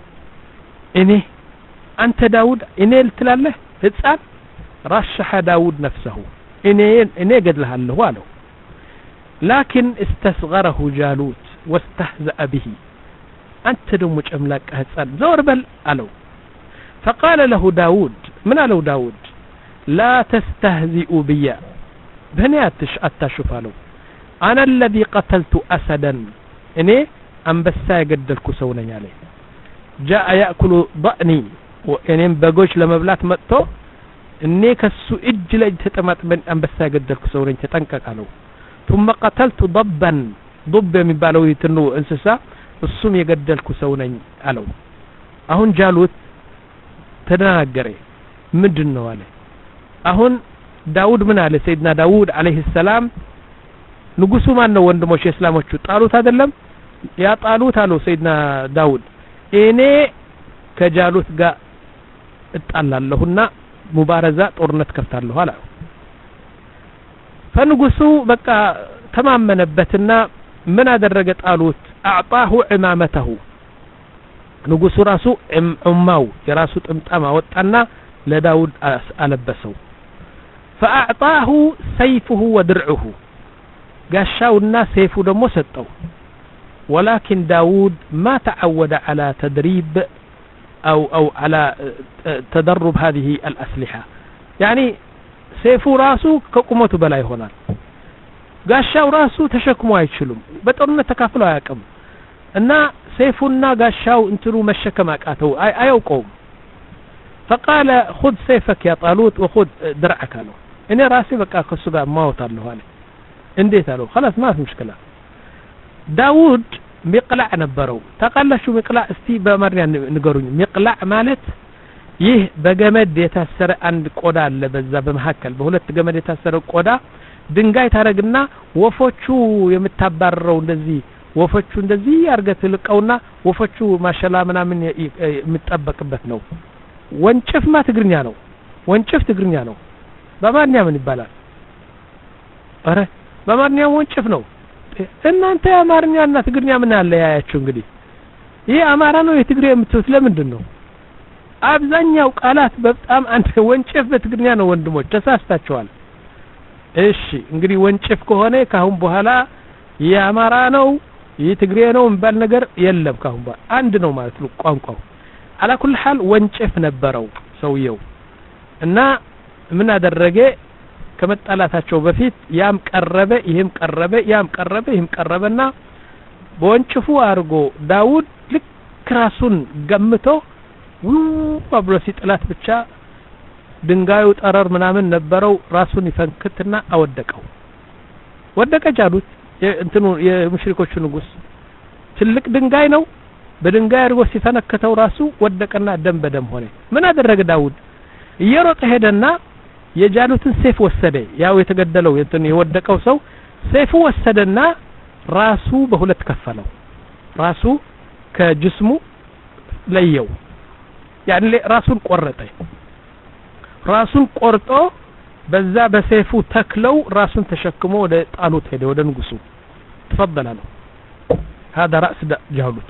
اني انت داود اني لتلاله حصان رشح داود نفسه اني اني قد لها له والو لكن استصغره جالوت واستهزأ به انت دم جملك حصان زور بل الو فقال له داود من قالوا داود لا تستهزئوا بي بنياتش اتشوفالو انا الذي قتلت اسدا اني انبسا يقدلكو سوني عليه جاء ياكل ضأني واني بغوش لمبلات مطو اني كسو اج لج تطمطمن انبسا يقدلكو سوني تطنققالو ثم قتلت ضبا ضب የሚባለው ይትኑ እንስሳ እሱም የገደልኩ ሰው ነኝ አለው አሁን ጃሉት ተናገረ ምንድነው አለ አሁን ዳውድ ምን አለ ሰይድና ዳውድ አለይሂ ሰላም ንጉሱ ማን ነው ወንድሞች እስላሞቹ ጣሉት አይደለም ያ ጣሉት አለው ሰይድና ዳውድ እኔ ከጃሉት ጋር እጣላለሁና ሙባረዛ ጦርነት ከፍታለሁ አለ ፈንጉሱ በቃ ተማመነበትና ምን አደረገ ጣሉት አዕጣሁ ኢማመተሁ ንጉሱ ራሱ ኡማው የራሱ ጥምጣም አወጣና ለዳውድ አለበሰው فاعطاه سيفه ودرعه ጋሻውና ሰይፉ ደግሞ ሰጠው ولكن داود ما تعود على تدريب او او على تدرب هذه الاسلحه يعني ሰይፉ ራሱ ከቁመቱ በላይ ይሆናል ጋሻው ራሱ ተሸክሞ አይችልም በጦርነት ተካፍሎ አያውቅም እና سيفنا غشاو انترو مشكم اقاتو اي ايوقوم فقال خذ سيفك يا طالوت وخذ درعك له اني راسي بقى كسو غا ماوت الله عليه انديت له خلاص ما في مشكله داود مقلع ነበረው ተቀለሹ مقلع እስቲ በመሪያ ንገሩኝ مقلع ማለት ይህ በገመድ የታሰረ አንድ ቆዳ አለ በዛ በመሐከል በሁለት ገመድ የታሰረ ቆዳ ድንጋይ ታረግና ወፎቹ የምታባረረው እንደዚህ ወፎቹ እንደዚህ ያርገት ልቀውና ወፎቹ ማሻላ ምናምን የሚጠበቅበት ነው ወንጭፍ ማ ትግርኛ ነው ወንጭፍ ትግርኛ ነው በማርኛ ምን ይባላል አረ በማርኛ ወንጭፍ ነው እናንተ አማርኛና ትግርኛ ምን አለ ያያችሁ እንግዲህ ይሄ አማራ ነው የትግሬ የምትሉት ለምንድን ነው አብዛኛው ቃላት በጣም አንተ ወንጭፍ በትግርኛ ነው ወንድሞች ተሳስታችኋል እሺ እንግዲህ ወንጭፍ ከሆነ ካሁን በኋላ የአማራ ነው የትግሬ ነው እንባል ነገር የለም ካሁን በኋላ አንድ ነው ማለት ነው ቋንቋው على كل حال ወንጭፍ ነበረው ሰውየው እና ምን አደረገ ከመጣላታቸው በፊት ያም ቀረበ ይሄም ቀረበ ያም ቀረበ ይሄም ቀረበና በወንጭፉ አርጎ ዳውድ ልክ ራሱን ገምቶ ውው ብሎ ሲጥላት ብቻ ድንጋዩ ጠረር ምናምን ነበረው ራሱን ይፈንክትና አወደቀው ወደቀ ጃሉት እንትኑ የሙሽሪኮቹ ንጉስ ትልቅ ድንጋይ ነው በድንጋይ አርጎ ሲፈነከተው ራሱ ወደቀና ደም በደም ሆነ ምን አደረገ ዳውድ እየሮጠ ሄደና የጃሉትን ሰይፍ ወሰደ ያው የተገደለው እንትን የወደቀው ሰው ሰይፉ ወሰደና ራሱ በሁለት ከፈለው ራሱ ከጅስሙ ለየው ያኔ ራሱን ቆረጠ ራሱን ቆርጦ በዛ በሰይፉ ተክለው ራሱን ተሸክሞ ወደ ጣሉት ሄደ ወደ ንጉሱ ተፈضل አለው هذا راس ጃሉት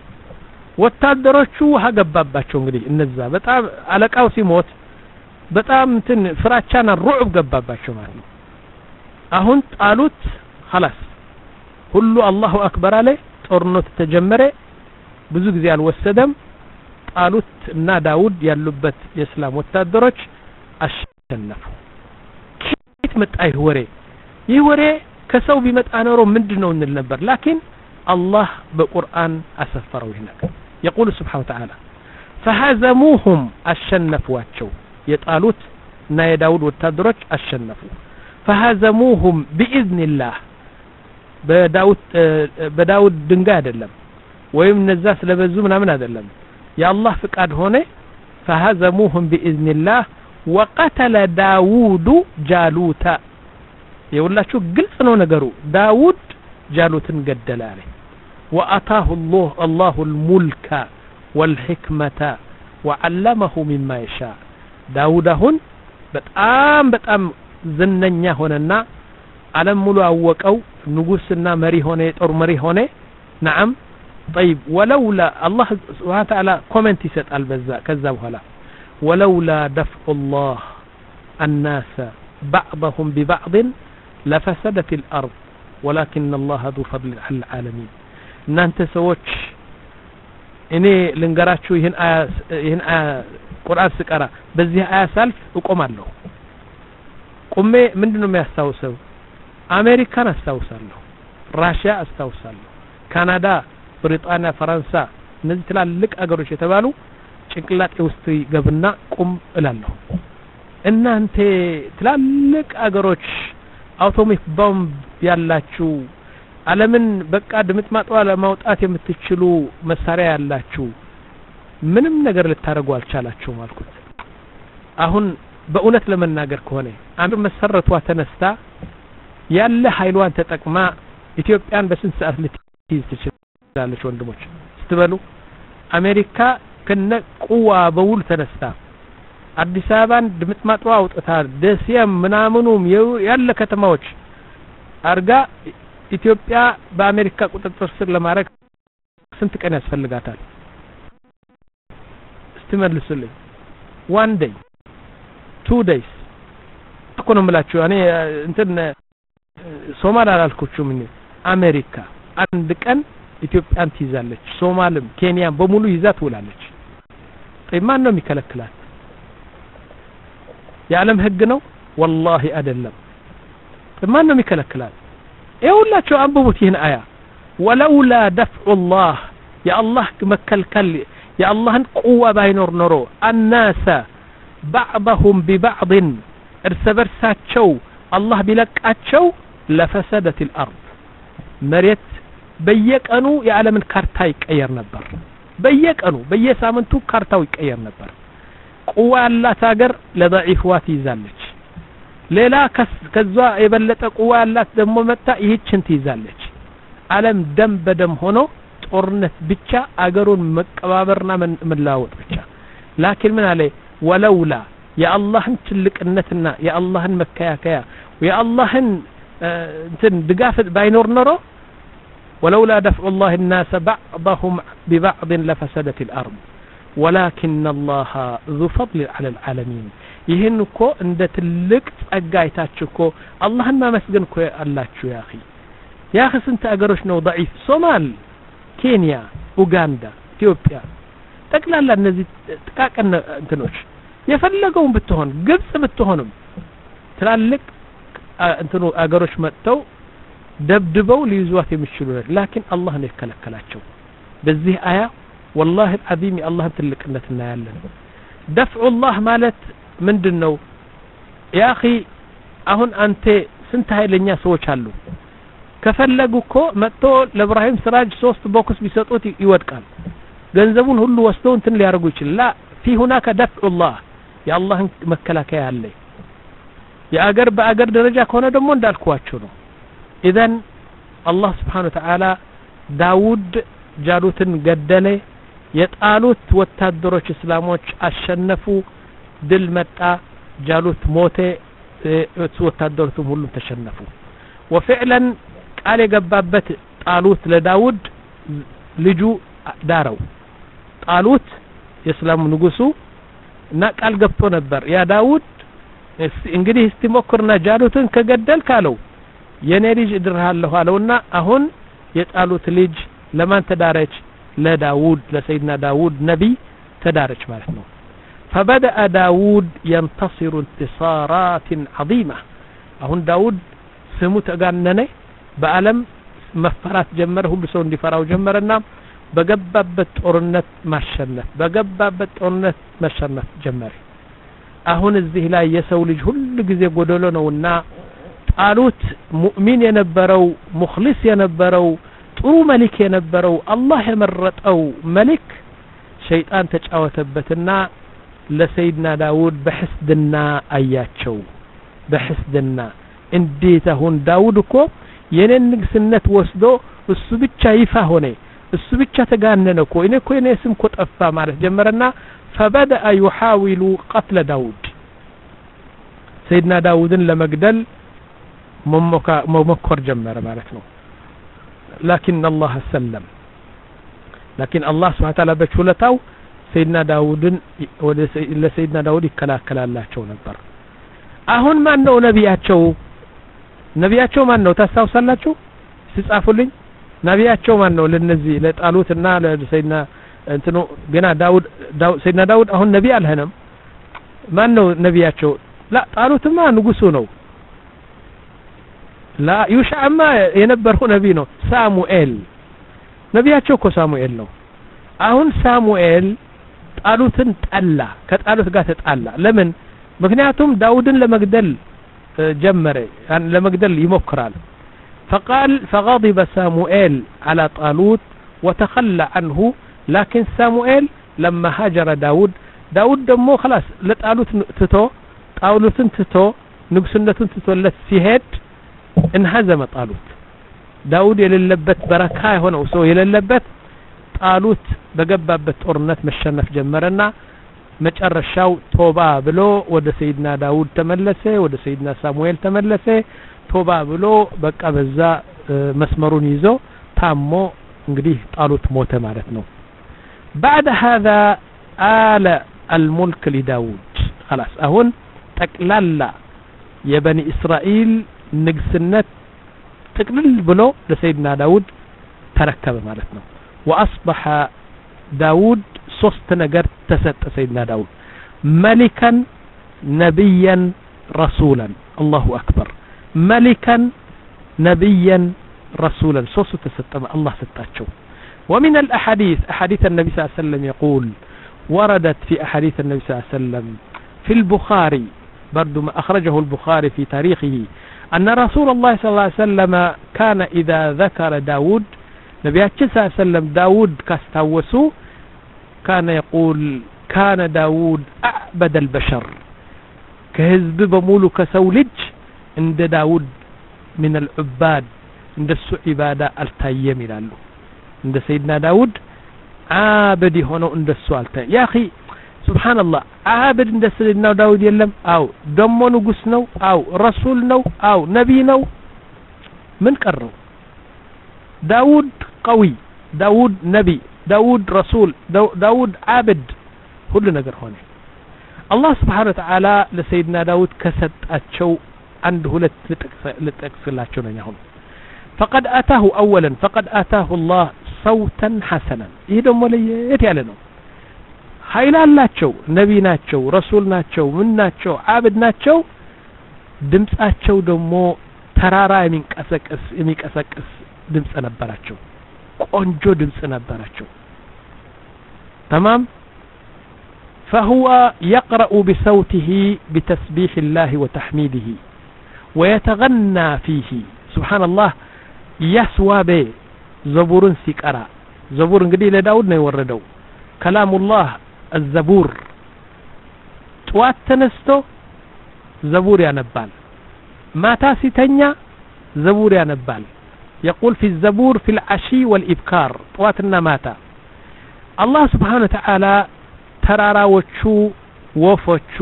ወታደሮቹ ሀገባባቸው እንግዲህ እነዛ በጣም አለቃው ሲሞት በጣም እንትን ፍራቻና ሩዕብ ገባባቸው ማለት ነው አሁን ጣሉት خلاص ሁሉ አላሁ አክበር አለ ጦርነቱ ተጀመረ ብዙ ጊዜ አልወሰደም ጣሉት እና ዳውድ ያሉበት የእስላም ወታደሮች አሸነፉ ከየት መጣ ይህ ወሬ ይህ ወሬ ከሰው ቢመጣ ኖሮ ምንድነው እንል ነበር ላኪን አላህ በቁርአን አሰፈረው ይህ ነገር يقول سبحانه وتعالى فهزموهم አሸነፉዋቸው የጣሉት እና የዳውድ ወታደሮች አሸነፉ فهزموهم باذن الله በዳውድ በዳውድ ድንጋይ አይደለም ወይም እነዛ ስለበዙ ምናምን አይደለም የአላህ ፍቃድ ሆነ فهزموهم باذن الله وقتل داوود جالوت የሁላችሁ ግልጽ ነው ነገሩ ዳውድ ጃሉትን ገደለ አለ واتاه الله الله الملك والحكمه وعلمه مما يشاء ዳውድ አሁን በጣም በጣም ዝነኛ ሆነና ዓለም ሙሉ አወቀው ንጉስና መሪ ሆነ የጦር መሪ ሆነ نعم طيب ولولا الله سبحانه وتعالى كومنت يسال بذا كذا بኋላ ولولا دفع الله الناس بعضهم ببعض لفسدت الارض ولكن الله ذو فضل على العالمين እናንተ ሰዎች እኔ ልንገራችሁ ይሄን ይሄን ቁርአን ስቀራ በዚህ አያ ሳልፍ እቆማለሁ ቆሜ ምንድነው የሚያስታውሰው አሜሪካን አስታውሳለሁ ራሺያ አስታውሳለሁ ካናዳ ብሪጣንያ ፈረንሳ እነዚህ ትላልቅ አገሮች የተባሉ ጭንቅላጤ ውስጥ ይገብና ቁም እላለሁ እናንተ ትላልቅ አገሮች አውቶሚክ ቦምብ ያላችሁ ዓለምን በቃ ድምጥማጧ ለማውጣት የምትችሉ መሳሪያ ያላችሁ ምንም ነገር ልታረጉ አልቻላችሁ ማልኩት አሁን በእውነት ለመናገር ከሆነ አንድ መሰረቷ ተነስታ ያለ ኃይሏን ተጠቅማ ኢትዮጵያን በስንት ሰዓት ልትይዝ ትችላለች ወንድሞች ስትበሉ አሜሪካ ከነ ቁዋ በውል ተነስታ አዲስ አበባን ድምጥማጧ አውጥታ ደሴም ምናምኑም ያለ ከተማዎች አርጋ ኢትዮጵያ በአሜሪካ ቁጥጥር ስር ለማድረግ ስንት ቀን ያስፈልጋታል استملسلኝ one day two days እኮ ነው የምላችሁ እኔ እንትን ሶማሊያ አላልኩችም እኔ አሜሪካ አንድ ቀን ኢትዮጵያን ትይዛለች ሶማልም ኬንያም በሙሉ ይዛ ትውላለች ማን ነው የሚከለክላት የዓለም ህግ ነው والله አይደለም ማን ነው የሚከለክላት ይኸውላችሁ አንብቡት ይህን አያ ولولا دفع الله يا الله መከልከል يا الله قوة باينور نورو الناس بعضهم ببعض ارسبرساتشو الله بلقاتشو لفسدت الارض مريت በየቀኑ የዓለምን ካርታ ይቀየር ነበር በየቀኑ በየሳምንቱ ካርታው ይቀየር ነበር ቁዋ ያላት ሀገር ለضعيفዋት ይዛለች ሌላ ከዛ የበለጠ ቁዋ ያላት ደግሞ መጣ ይህችን ትይዛለች ዓለም ደም በደም ሆኖ ጦርነት ብቻ አገሩን መቀባበርና መላወጥ ብቻ ላኪን ምን አለ ወለውላ የአላህን ትልቅነትና የአላህን መከያከያ የአላህን እንትን ድጋፍ ባይኖር ኖሮ ولولا دفع الله الناس بعضهم ببعض لفسدت الأرض ولكن الله ذو فضل على العالمين ይህን እኮ እንደ ትልቅ ጸጋ አይታችሁ እኮ አላህን ማመስገን እኮ አላችሁ ያ اخي ያ اخي ስንት አገሮች ነው ضعيف ሶማል ኬንያ ኡጋንዳ ኢትዮጵያ ጠቅላላ እነዚህ ጥቃቅን እንትኖች የፈለገውን ብትሆን ግብጽ ብትሆንም ትላልቅ እንትኑ አገሮች መጥተው ደብድበው ሊይዟት የሚችሉ ላኪን አላህ ነው የከለከላቸው በዚህ አያ والله العظيم الله ትልቅነት እናያለን دفع الله ማለት ምንድነው يا اخي አሁን አንተ ስንት ኃይለኛ ሰዎች አሉ ከፈለጉኮ መጥቶ ለኢብራሂም ስራጅ ሶስት ቦክስ ቢሰጡት ይወድቃል ገንዘቡን ሁሉ ወስደው እንትን ሊያርጉ ይችላል لا في هناك دفع الله يا الله መከላከያ አለ የአገር በአገር ደረጃ ከሆነ ደግሞ እንዳልኳችሁ ነው اذا الله سبحانه وتعالى ዳውድ ጃሉትን ገደለ የጣሉት ወታደሮች እስላሞች አሸነፉ ድል መጣ ጃሉት ሞተ ወታደሮቹም ሁሉ ተሸነፉ وفعلا ቃል የገባበት ጣሉት ለዳውድ ልጁ ዳረው ጣሉት የእስላም ንጉሱ እና ቃል ገብቶ ነበር ያ ዳውድ እንግዲህ እስቲ ሞክርና ጃሉትን ከገደል ካለው የኔ ልጅ እድርሃለሁ አለውና አሁን የጣሉት ልጅ ለማን ተዳረች ለዳውድ ለሰይድና ዳውድ ነብይ ተዳረች ማለት ነው فبدأ داود ينتصر انتصارات عظيمة አሁን ዳውድ ስሙ ተጋነነ በአለም መፈራት ጀመረ ሁሉ ሰው እንዲፈራው ጀመረና በገባበት ጦርነት ማሸነፍ በገባበት ጦርነት ማሸነፍ ጀመረ አሁን እዚህ ላይ የሰው ልጅ ሁሉ ጊዜ ጎደሎ ነውና ጣሉት ሙእሚን የነበረው ሙኽሊስ የነበረው ጥሩ መልክ የነበረው አላህ የመረጠው መልክ ሸይጣን ተጫወተበትና ለሰይድና ዳውድ በሕስድና አያቸው በሕስድና እንዴት አሁን ዳውድ እኮ የኔን ንግስነት ወስዶ እሱ ብቻ ይፋ ሆነ እሱ ብቻ ተጋነነ እኮ እኔ እኮ የኔ ስም እኮ ጠፋ ማለት ጀመረና فبدأ يحاول قتل داود سيدنا داودን ለመግደል መሞከር ጀመረ ማለት ነው لكن الله سلم لكن الله سبحانه وتعالى በችሎታው سيدنا داودን ወደ ለሰይድና ዳውድ ይከላከላላቸው ነበር አሁን ማን ነው ነቢያቸው ነቢያቸው ማን ነው ታስታውሳላችሁ ሲጻፉልኝ ነቢያቸው ማን ነው ለነዚህ ለጣሉትና ለሰይድና እንትኑ ገና ዳውድ ሰይድና ዳውድ አሁን ነብይ አልሆነም ማን ነው ነቢያቸው لا ጣሉትማ ንጉሱ ነው لا ዩሻዕማ የነበረው ነብይ ነው ሳሙኤል ነቢያቸው እኮ ሳሙኤል ነው አሁን ሳሙኤል ጣሉትን ጠላ ከጣሉት ጋር ተጣላ ለምን ምክንያቱም ዳውድን ለመግደል ጀመረ ለመግደል ይሞክራል فقال فغضب ساموئيل على طالوت وتخلى عنه لكن ساموئيل لما هاجر داود داود دمو خلاص لطالوت تتو طالوتن تتو ንጉስነቱን ትቶለት ሲሄድ انهزم طالوت داود የሌለበት በረካ የሆነው ሰው የሌለበት ጣሉት በገባበት ጦርነት መሸነፍ ጀመረና መጨረሻው ቶባ ብሎ ወደ ሰይድና ዳውድ ተመለሰ ወደ ሰይድና ሳሙኤል ተመለሰ ቶባ ብሎ በቃ በዛ መስመሩን ይዞ ታሞ እንግዲህ ጣሉት ሞተ ማለት ነው بعد هذا آل الملك لداود خلاص አሁን ጠቅላላ የበኒ እስራኤል ንግስነት ጥቅልል ብሎ ለሰይድና ዳውድ ተረከበ ማለት ነው واصبح داود ሶስት ነገር ተሰጠ ሰይድና ዳውድ ملكا نبيا رسولا الله اكبر ملكا نبيا رسولا ሶስት ተሰጠ الله ሰጣቸው ومن الاحاديث احاديث النبي صلى الله عليه وسلم يقول وردت في احاديث النبي صلى الله عليه وسلم في البخاري برضو ما اخرجه البخاري في تاريخه ان رسول الله صلى الله عليه وسلم كان اذا ذكر داود نبياتنا صلى الله عليه وسلم داود كاستوسو كان يقول كان داود أعبد البشر كهزب بمولو كسولج عند داود من العباد عند السوء عبادة التايم لالو عند سيدنا داود عابد هنا عند السوء التايم يا أخي سبحان الله عابد عند سيدنا داود يلم أو دمو نقص نو أو رسول نو أو نبي نو من كرو داود قوي داود نبي داود رسول داود عابد كل ነገር ሆነ الله سبحانه وتعالى لسيدنا داود كسጣቸው አንድ ሁለት ልጠቅስላችሁ ነው አሁን فقد اتاه اولا فقد اتاه الله صوتا حسنا ይሄ ደግሞ ለየት ያለ ነው ኃይል አላቸው ነብይ ናቸው ረሱል ናቸው ምን ናቸው ዓብድ ናቸው ድምጻቸው ደግሞ ተራራ የሚንቀሰቀስ የሚቀሰቀስ ድምጽ ነበራቸው ቆንጆ ድምጽ ነበራቸው تمام فهو يقرأ بصوته بتسبيح الله وتحميده ويتغنى فيه سبحان الله يسوى به زبور سيقرأ زبور እንግዲህ ለዳውድ ነው የወረደው كلام الله الزبور ጠዋት ተነስቶ زبور ያነባል ማታ ሲተኛ زبور ያነባል يقول في الزبور في العشي والإبكار ጠዋትና ማታ الله سبحانه وتعالى ተራራዎቹ ወፎቹ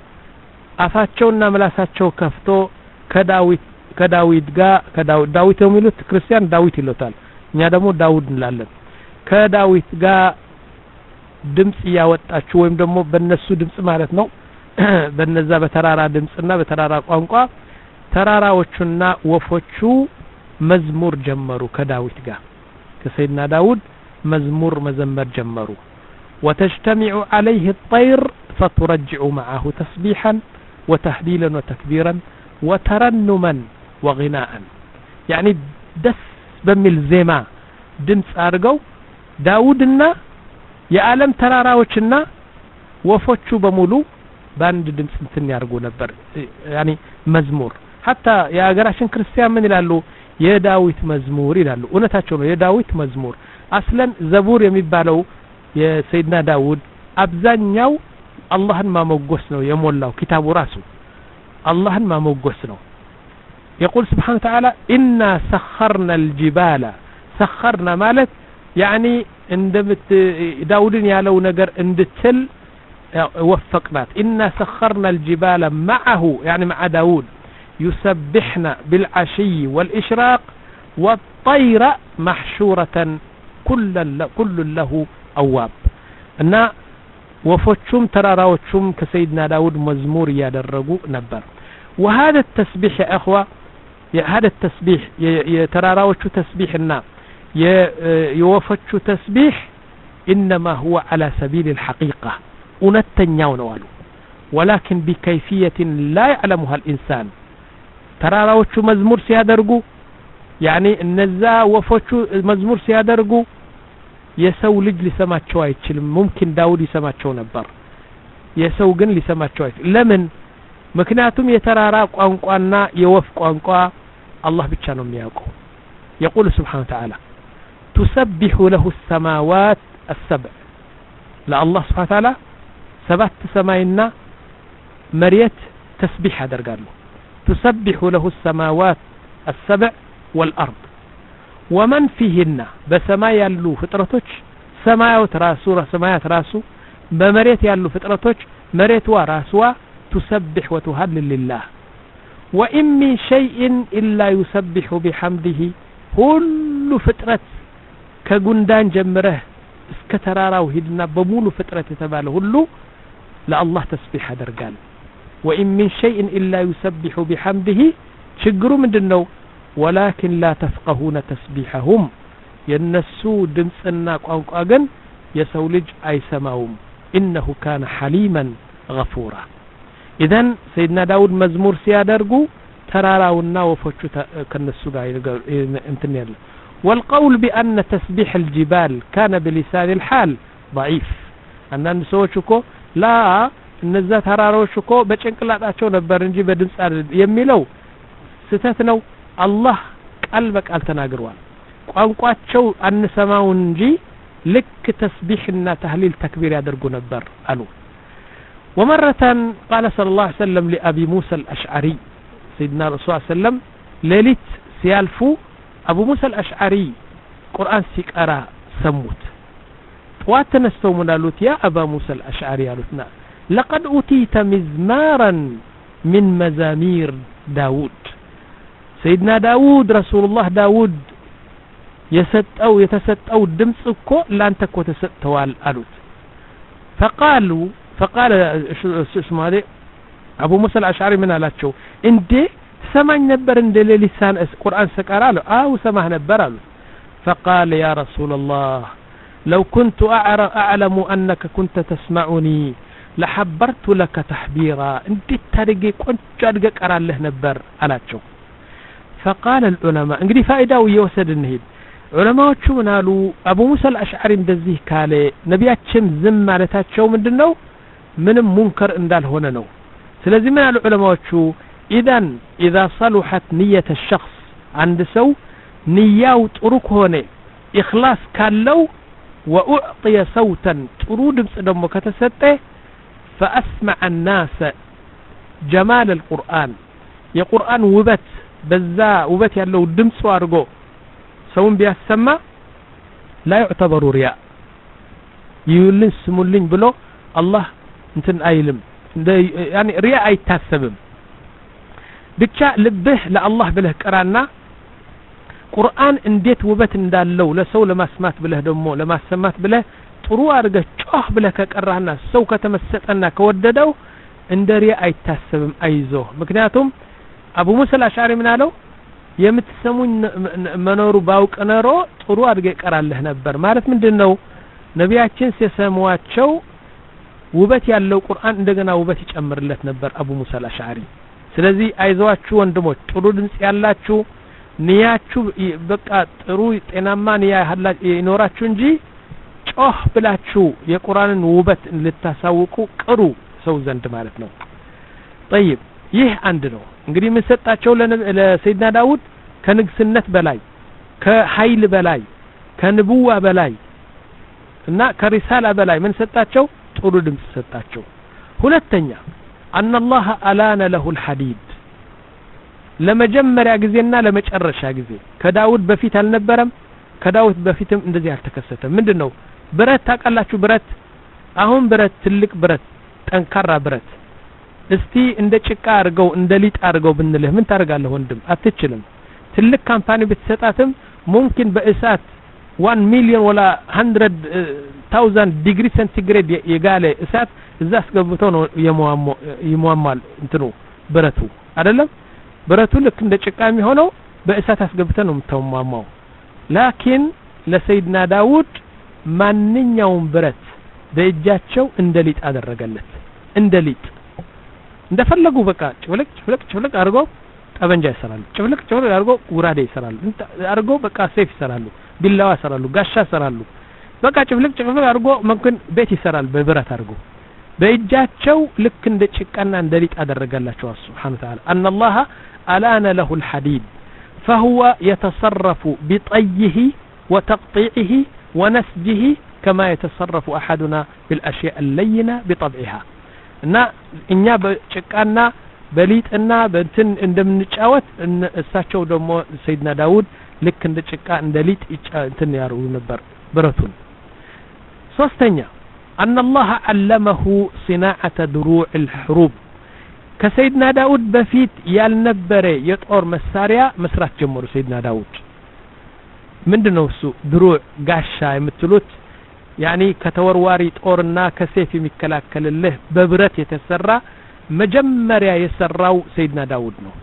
አፋቸውና ምላሳቸው ከፍቶ ከዳዊት ከዳዊት ጋር ከዳዊት ዳዊት የሚሉት ክርስቲያን ዳዊት ይሉታል እኛ ደግሞ ዳውድ እንላለን ከዳዊት ጋር ድምጽ ያወጣችሁ ወይም ደግሞ በእነሱ ድምጽ ማለት ነው በእነዛ በተራራ ድምጽና በተራራ ቋንቋ ተራራዎቹና ወፎቹ መዝሙር ጀመሩ ከዳዊት ጋር ከሰይድና ዳውድ መዝሙር መዘመር ጀመሩ وتجتمع عليه الطير فترجع معه تسبيحا وتهليلا وتكبيرا وترنما وغناء يعني دس بمل زيما دمس أرجو داودنا የዓለም ተራራዎችና ወፎቹ በሙሉ ባንድ ድምጽ እንትን ያርጉ ነበር ያኒ መዝሙር hatta የአገራችን ክርስቲያን ምን ይላሉ የዳዊት መዝሙር ይላሉ እውነታቸው ነው የዳዊት መዝሙር አስለን ዘቡር የሚባለው የሰይድና ዳውድ አብዛኛው አላህን ማሞገስ ነው የሞላው ኪታቡ ራሱ አላህን ማሞገስ ነው يقول سبحانه وتعالى إنا سخرنا الجبال سخرنا ማለት يعني እንደምት ዳውድን ያለው ነገር እንድትል وفقنات إنا سخرنا الجبال معه يعني مع داود يسبحنا بالعشي والإشراق والطير محشورة كل له أواب እና ወፎቹም ተራራዎቹም ከሰይድና ዳውድ መዝሙር ያደረጉ ነበር وهذا التسبيح يا اخوه هذا التسبيح የተራራዎቹ ተስቢህና የወፎቹ ተስቢህ انما هو على سبيل الحقيقه እውነተኛው ነው አሉ ولكن بكيفيه لا يعلمها الانسان ተራራዎቹ መዝሙር ሲያደርጉ يعني እነዛ ወፎቹ መዝሙር ሲያደርጉ የሰው ልጅ ሊሰማቸው አይችልም ممكن ዳውድ ይሰማቸው ነበር የሰው ግን ሊሰማቸው አይችልም ለምን ምክንያቱም የተራራ ቋንቋና የወፍ ቋንቋ አላህ ብቻ ነው የሚያውቀው يقول سبحانه وتعالى تسبح له السماوات السبع لا الله سبحانه وتعالى سبعت سماينا مريت تسبيح ያደርጋሉ تسبح له السماوات السبع والأرض ومن فيهن بسماء ያሉ ፍጥረቶች ሰማያት ራሱ ሰማያት ራሱ በመሬት ያሉ ፍጥረቶች መሬትዋ ራስዋ تسبح وتهلل لله وإن من شيء إلا يسبح بحمده كل ፍጥረት ከጉንዳን ጀምረህ እስከ ተራራው ሂድና በሙሉ ፍጥረት የተባለ ሁሉ ለአላህ ተስቢህ ያደርጋል وإن من شيء إلا يسبح بحمده ችግሩ ምንድነው ولكن لا تفقهون تسبيحهم ينسو دمصنا ቋንቋ ግን የሰው ልጅ አይሰማውም إنه كان حليما غفورا إذن سيدنا داود مزمور ሲያደርጉ ተራራውና ወፎቹ ከነሱ ጋር እንትን ያለ والقول بأن تسبيح الجبال كان بلسان الحال ضعيف አንዳንድ ሰዎች እኮ ላ እነዛ ተራራዎች እኮ በጭንቅላታቸው ነበር እንጂ በድምጽ የሚለው ስተት ነው الله ቃል በቃል ተናግሯል ቋንቋቸው አንሰማው እንጂ ልክ ተስቢህና ተህሊል ተክቢር ያደርጉ ነበር አሉ ومرة قال صلى الله عليه وسلم لأبي موسى الأشعري سيدنا رسول الله صلى الله عليه وسلم ليلت سيالفو أبو موسى الأشعري قرآن سيقرا سموت واتنستو منالوت يا أبا موسى الأشعري قالتنا لقد أتيت مزمارا من مزامير داود سيدنا داود رسول الله داود يسطو يتسطو دمص እኮ ላንተ እኮ ተሰጥተዋል አሉት فقالوا فقال اسمه هذا ابو موسى الاشعري من አላቸው እንዴ ሰማኝ ነበር እንደ ለሊሳን ቁርአን ሰቀራለ አው ሰማህ ነበር አሉ فقال يا رسول الله لو كنت اعلم انك كنت تسمعني لحبرت لك تحبيرا እንዴት ታደገ ቆንጆ አድገ ቀራለህ ነበር አላቸው فقال العلماء እንግዲህ ፋይዳው እየወሰድን እንሂድ ዑለማዎቹ ምን አሉ አቡ ሙሳ አልአሽዓሪ እንደዚህ ካለ ነቢያችን ዝም ማለታቸው ምንድነው ምንም ሙንከር እንዳልሆነ ነው ስለዚህ ምን አሉ ዑለማዎቹ ኢዳን اذا صلحت نيه الشخص عند ሰው ንያው ጥሩ ከሆነ ኢኽላስ ካለው واعطي صوتا ጥሩ ድምጽ ደግሞ ከተሰጠ فاسمع الناس جمال القرآن የቁርአን ውበት በዛ ውበት ያለው ድምጽ አድርጎ ሰውን ቢያሰማ لا يعتبر رياء ይውልን ስሙልኝ ብሎ አላህ እንትን አይልም يعني رياء አይታሰብም ብቻ ልብህ ለአላህ ብለህ ቀራና ቁርአን እንዴት ውበት እንዳለው ለሰው ለማስማት ብለህ ደግሞ ለማሰማት ብለህ ጥሩ አድርገህ ጮህ ብለህ ከቀራና ሰው ከተመሰጠና ከወደደው እንደ ሪያ አይታሰብም አይዞ ምክንያቱም አቡ ሙሳ አልአሽዓሪ ምን አለው የምትሰሙኝ መኖሩ ባውቅ ነሮ ጥሩ አድርገህ ቀራለህ ነበር ማለት ምንድነው ነቢያችን ሲሰሙዋቸው ውበት ያለው ቁርአን እንደገና ውበት ይጨምርለት ነበር አቡ ሙሳ አልአሽዓሪ ስለዚህ አይዟችሁ ወንድሞች ጥሩ ድምጽ ያላችሁ ንያችሁ በቃ ጥሩ ጤናማ ንያ ይኖራችሁ እንጂ ጮህ ብላችሁ የቁርአንን ውበት ልታሳውቁ ቅሩ ሰው ዘንድ ማለት ነው طيب ይህ አንድ ነው እንግዲህ ምን ሰጣቸው ለሰይድና ዳውድ ከንግስነት በላይ ከኃይል በላይ ከንቡዋ በላይ እና ከሪሳላ በላይ ምን ሰጣቸው ጥሩ ድምጽ ሰጣቸው ሁለተኛ ان الله الان له الحديد ለመጀመሪያ ጊዜና ለመጨረሻ ጊዜ ከዳውድ በፊት አልነበረም ከዳውድ በፊትም እንደዚህ አልተከሰተም ምንድነው ብረት ታቀላችሁ ብረት አሁን ብረት ትልቅ ብረት ጠንካራ ብረት እስቲ እንደ ጭቃ አርገው እንደ ሊጥ አርገው ብንልህ ምን ታረጋለህ ወንድም አትችልም ትልቅ ካምፓኒ ብትሰጣትም ሙምኪን በእሳት one million ወላ one hundred thousand ዲግሪ ሴንቲግሬድ የጋለ እሳት እዛ አስገብተው ነው የሟሟል እንትኑ ብረቱ አይደለም ብረቱ ልክ እንደ ጭቃ የሚሆነው በእሳት አስገብተው ነው የምታሟሟው ላኪን ለሰይድና ዳውድ ማንኛውም ብረት በእጃቸው እንደ ሊጥ አደረገለት እንደ ሊጥ እንደፈለጉ በቃ ጭፍልቅ ጭፍልቅ ጭፍልቅ አርጎ ጠበንጃ ይሰራሉ ጭፍልቅ ጭፍልቅ አርጎ ጉራዴ ይሰራሉ አርጎ በቃ ሰይፍ ይሰራሉ ቢላዋ ይሰራሉ ጋሻ ይሰራሉ በቃ ጭፍልቅ ጭፍልቅ አርጎ መምከን ቤት ይሰራል በብረት አርጎ በእጃቸው ልክ እንደ ጭቃና እንደ ሊጥ አደረገላቸው ሱብሃንሁ ወተዓላ ان الله الان له الحديد فهو يتصرف بطيه وتقطيعه ونسجه كما يتصرف احدنا بالاشياء اللينه بطبعها እና እኛ በጭቃና በሊጥና በእንትን እንደምንጫወት እሳቸው ደግሞ ሰይድና ዳውድ ልክ እንደ ጭቃ እንደ ሊጥ እንትን ያሩ ነበር ብረቱን ሶስተኛ ان الله علمه صناعه دروع الحروب كسيدنا داود بفيت ያልነበረ የጦር መሳሪያ መስራት ጀመሩ ሰይድና ዳውድ ምንድነው እሱ ድሩዕ ጋሻ የምትሉት يعني ከተወርዋሪ ጦርና ከሰይፍ የሚከላከልልህ በብረት የተሰራ መጀመሪያ የሰራው ሰይድና ዳውድ ነው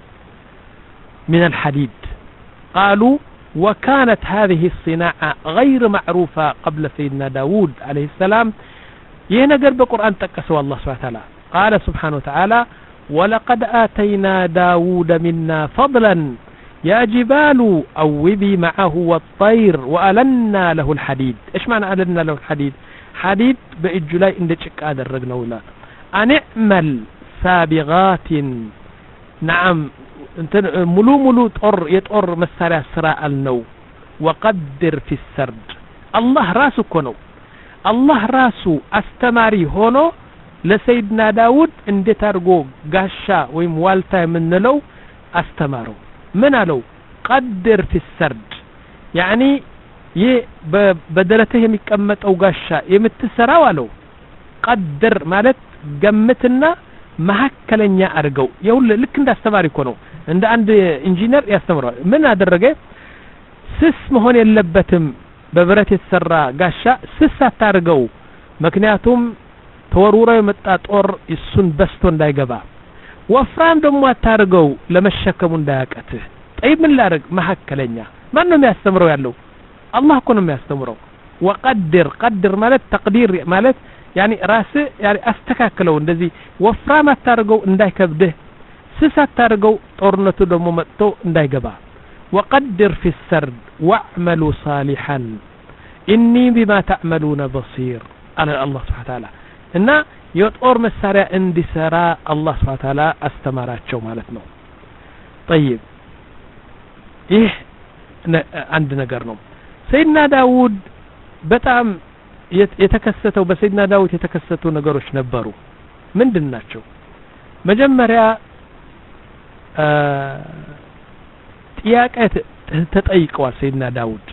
من الحديد قالوا وكانت هذه الصناعة غير معروفة قبل سيدنا داود عليه السلام ينقر بقرآن تقسوا الله سبحانه وتعالى قال سبحانه وتعالى ولقد آتينا داود منا فضلا يا جبال أوبي معه والطير وألنا له الحديد إيش معنى ألنا له الحديد حديد بإجلاء إندشك هذا الرجل ولا أن اعمل سابغات نعم ملو ملو تقر يتقر مسارع سراء النو وقدر في السرد الله راسو كنو الله راسو استماري هونو لسيدنا داود اندي تارغو غاشا ويم والتا منلو استمارو من لو قدر في السرد يعني ي بدلته የሚቀመጠው ጋሻ የምትሰራው አለው قدر ማለት ገምትና መሐከለኛ አድርገው ይሁን ልክ እንዳስተማሪ እኮ ነው እንደ አንድ ኢንጂነር ያስተምራል ምን አደረገ ስስ መሆን የለበትም በብረት የተሰራ ጋሻ ስስ አታርገው ምክንያቱም ተወርውሮ የመጣ ጦር እሱን በስቶ እንዳይገባ ወፍራም ደግሞ አታርገው ለመሸከሙ እንዳያቀትህ طيب ምን ላርግ መሐከለኛ ማን ነው የሚያስተምረው ያለው አላህ እኮ ነው የሚያስተምረው وقدر قدر ማለት ተቅዲር ማለት يعني راس يعني استكاكلو እንደዚህ ወፍራም አታርገው እንዳይከብድህ ስስ አታርገው ጦርነቱ ደግሞ መጥቶ እንዳይገባ وقدر في السرد واعملوا صالحا إني بما تعملون بصير على الله سبحانه وتعالى እና የጦር መሳሪያ እንዲሰራ አላህ Subhanahu Wa Ta'ala አስተማራቸው ማለት ነው طيب ይህ አንድ ነገር ነው ሰይድና ዳውድ በጣም የተከሰተው በሰይድና ዳውድ የተከሰቱ ነገሮች ነበሩ ምንድናቸው መጀመሪያ ጥያቄ ተጠይቀዋል ሰይድና ዳውድ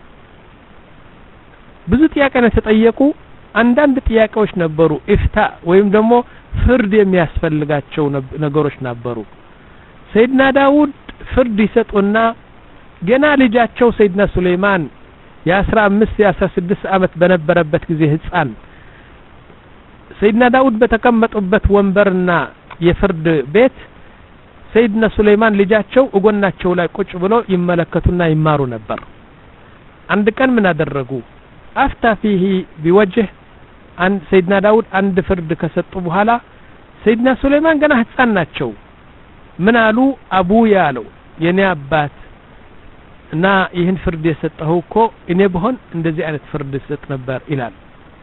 ብዙ ጥያቄ ነው ተጠየቁ አንዳንድ ጥያቄዎች ነበሩ ኢፍታ ወይም ደግሞ ፍርድ የሚያስፈልጋቸው ነገሮች ነበሩ ሰይድና ዳውድ ፍርድ ይሰጡና ገና ልጃቸው ሰይድና ሱሌማን የ15 የ16 አመት በነበረበት ጊዜ ህፃን ሰይድና ዳውድ በተቀመጡበት ወንበርና የፍርድ ቤት ሰይድና ሱሌማን ልጃቸው እጎናቸው ላይ ቁጭ ብሎ ይመለከቱና ይማሩ ነበር አንድ ቀን ምን አደረጉ አፍታ فيه بوجه አንድ ሰይድና ዳውድ አንድ ፍርድ ከሰጡ በኋላ ሰይድና ሱሌማን ገና ህፃን ናቸው ምን አሉ አቡ ያለው የኔ አባት እና ይህን ፍርድ የሰጠው እኮ እኔ በሆን እንደዚህ አይነት ፍርድ ሰጥ ነበር ይላል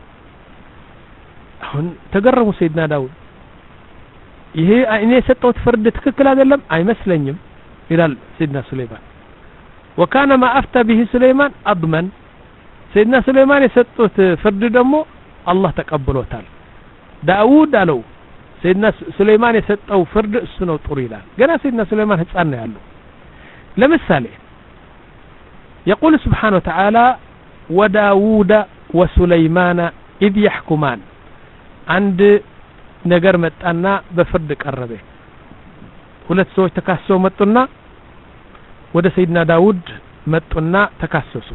አሁን ተገረሙ ሰይድና ዳውድ ይሄ እኔ የሰጠሁት ፍርድ ትክክል አይደለም አይመስለኝም ይላል ሰይድና ሱሌማን وكان ما افتى به سليمان اضمن ሰይድና ሱሌማን የሰጡት ፍርድ ደግሞ አላህ ተቀብሎታል ዳውድ አለው ሰይድና ሱሌማን የሰጠው ፍርድ እሱ ነው ጥሩ ይላል ገና ሰይድና ሱሌማን ህፃን ነው ያለው ለምሳሌ يقول سبحانه وتعالى وداود وسليمان إذ يحكمان عند ነገር መጣና በፍርድ ቀረበ ሁለት ሰዎች ተካሰው መጡና ወደ ሰይድና ዳውድ መጡና ተካሰሱ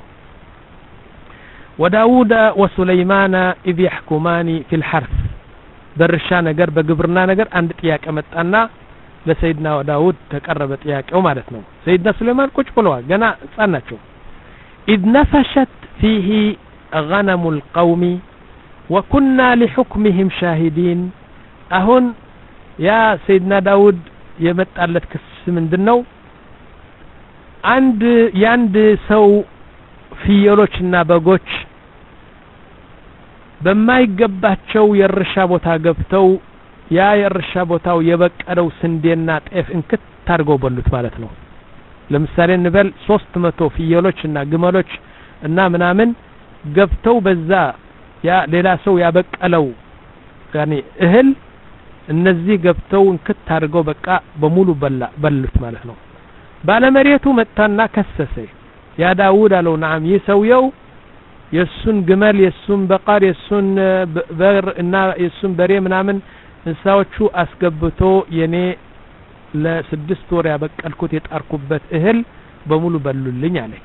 وداود وسليمان إذ يحكمان في الحرث በርሻ ነገር በግብርና ነገር አንድ ጥያቄ መጣና ለሰይድና ዳውድ ተቀረበ ጥያቄው ማለት ነው ሰይድና ሱሌማን ቁጭ ብለዋል ገና ህፃን ናቸው إذ نفشت فيه غنم القوم وكنا لحكمهم شاهدين አሁን ያ ሰይድና ዳውድ የመጣለት ክስ ምንድነው አንድ ያንድ ሰው ፍየሎችና በጎች በማይገባቸው የርሻ ቦታ ገብተው ያ የርሻ ቦታው የበቀለው ስንዴና ጤፍ እንክት ታርገው በሉት ማለት ነው ለምሳሌ እንበል ሶስት መቶ ፍየሎችና ግመሎች እና ምናምን ገብተው በዛ ያ ሌላ ሰው ያበቀለው ያኒ እህል እነዚህ ገብተው እንክት ታርገው በቃ በሙሉ በላ በሉት ማለት ነው ባለመሬቱ መጣና ከሰሰ ያ ዳውድ አለው ናም ይሰውየው የሱን ግመል የሱን በቃር የሱን በር እና የሱን በሬ ምናምን እንሳዎቹ አስገብቶ የኔ ለስድስት ወር ያበቀልኩት የጣርኩበት እህል በሙሉ በሉልኝ አለ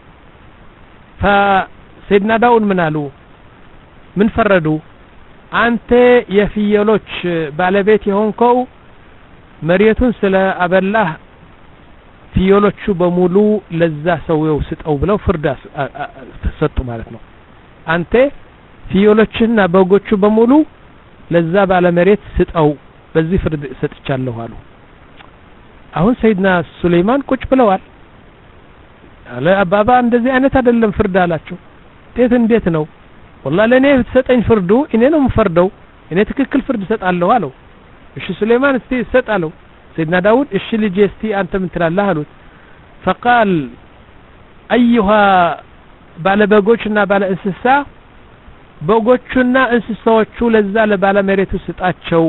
فسيدنا داود ምን አሉ ምን ፈረዱ አንተ የፍየሎች ባለቤት የሆንከው መሬቱን ስለ አበላህ ፍየሎቹ በሙሉ ለዛ ሰውየው ስጠው ብለው ፍርድ ሰጡ ማለት ነው አንተ ፍየሎችና በጎቹ በሙሉ ለዛ ባለመሬት ስጠው በዚህ ፍርድ ሰጥቻለሁ አሉ አሁን ሰይድና ሱሌማን ቁጭ ብለዋል አለ አባባ እንደዚህ አይነት አይደለም ፍርድ አላቸው እንዴት እንዴት ነው والله ለኔ ተሰጠኝ ፍርዱ እኔ ነው የምፈርደው እኔ ትክክል ፍርድ ሰጣለሁ አለው እሺ ሱሌማን እስቲ ሰጣለው سيدنا داود እሺ ልጅ እስቲ አንተ ምን ትላለህ አሉት فقال ايها ባለ በጎችና ባለ እንስሳ በጎቹና እንስሳዎቹ ለዛ ለባለ መሬቱ ስጣቸው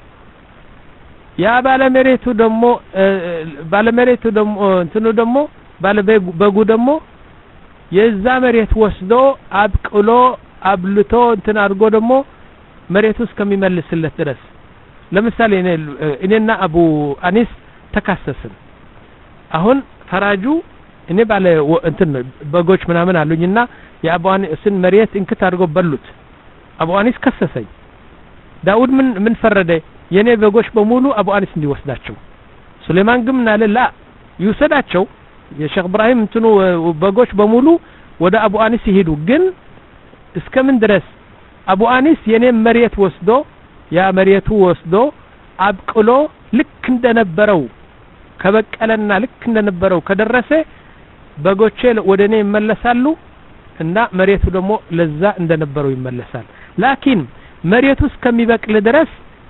ያ ባለ መሬቱ ደግሞ ባለ መሬቱ ደግሞ እንትኑ ደግሞ ባለ በጉ ደግሞ የዛ መሬት ወስዶ አብቅሎ አብልቶ እንትን አድርጎ ደግሞ መሬቱ እስከሚመልስለት ድረስ ለምሳሌ እኔና አቡ አኒስ ተካሰስን አሁን ፈራጁ እኔ ባለ እንትን በጎች ምናምን አሉኝና የአቡ አኒስን መሬት እንክት አድርጎ በሉት አቡ አኒስ ከሰሰኝ ዳውድ ምን ምን ፈረደ የኔ በጎች በሙሉ አቡ አኒስ እንዲወስዳቸው ሱሌማን ግን ምን አለ ላ ይወሰዳቸው የሼክ ኢብራሂም እንትኑ በጎች በሙሉ ወደ አቡ አኒስ ይሄዱ ግን እስከምን ድረስ አቡ አኒስ የኔም መሬት ወስዶ ያ መሬቱ ወስዶ አብቅሎ ልክ እንደነበረው ከበቀለና ልክ እንደነበረው ከደረሰ በጎቼ ወደኔ ይመለሳሉ እና መሬቱ ደግሞ ለዛ እንደነበረው ይመለሳል ላኪን መሬቱ እስከሚበቅል ድረስ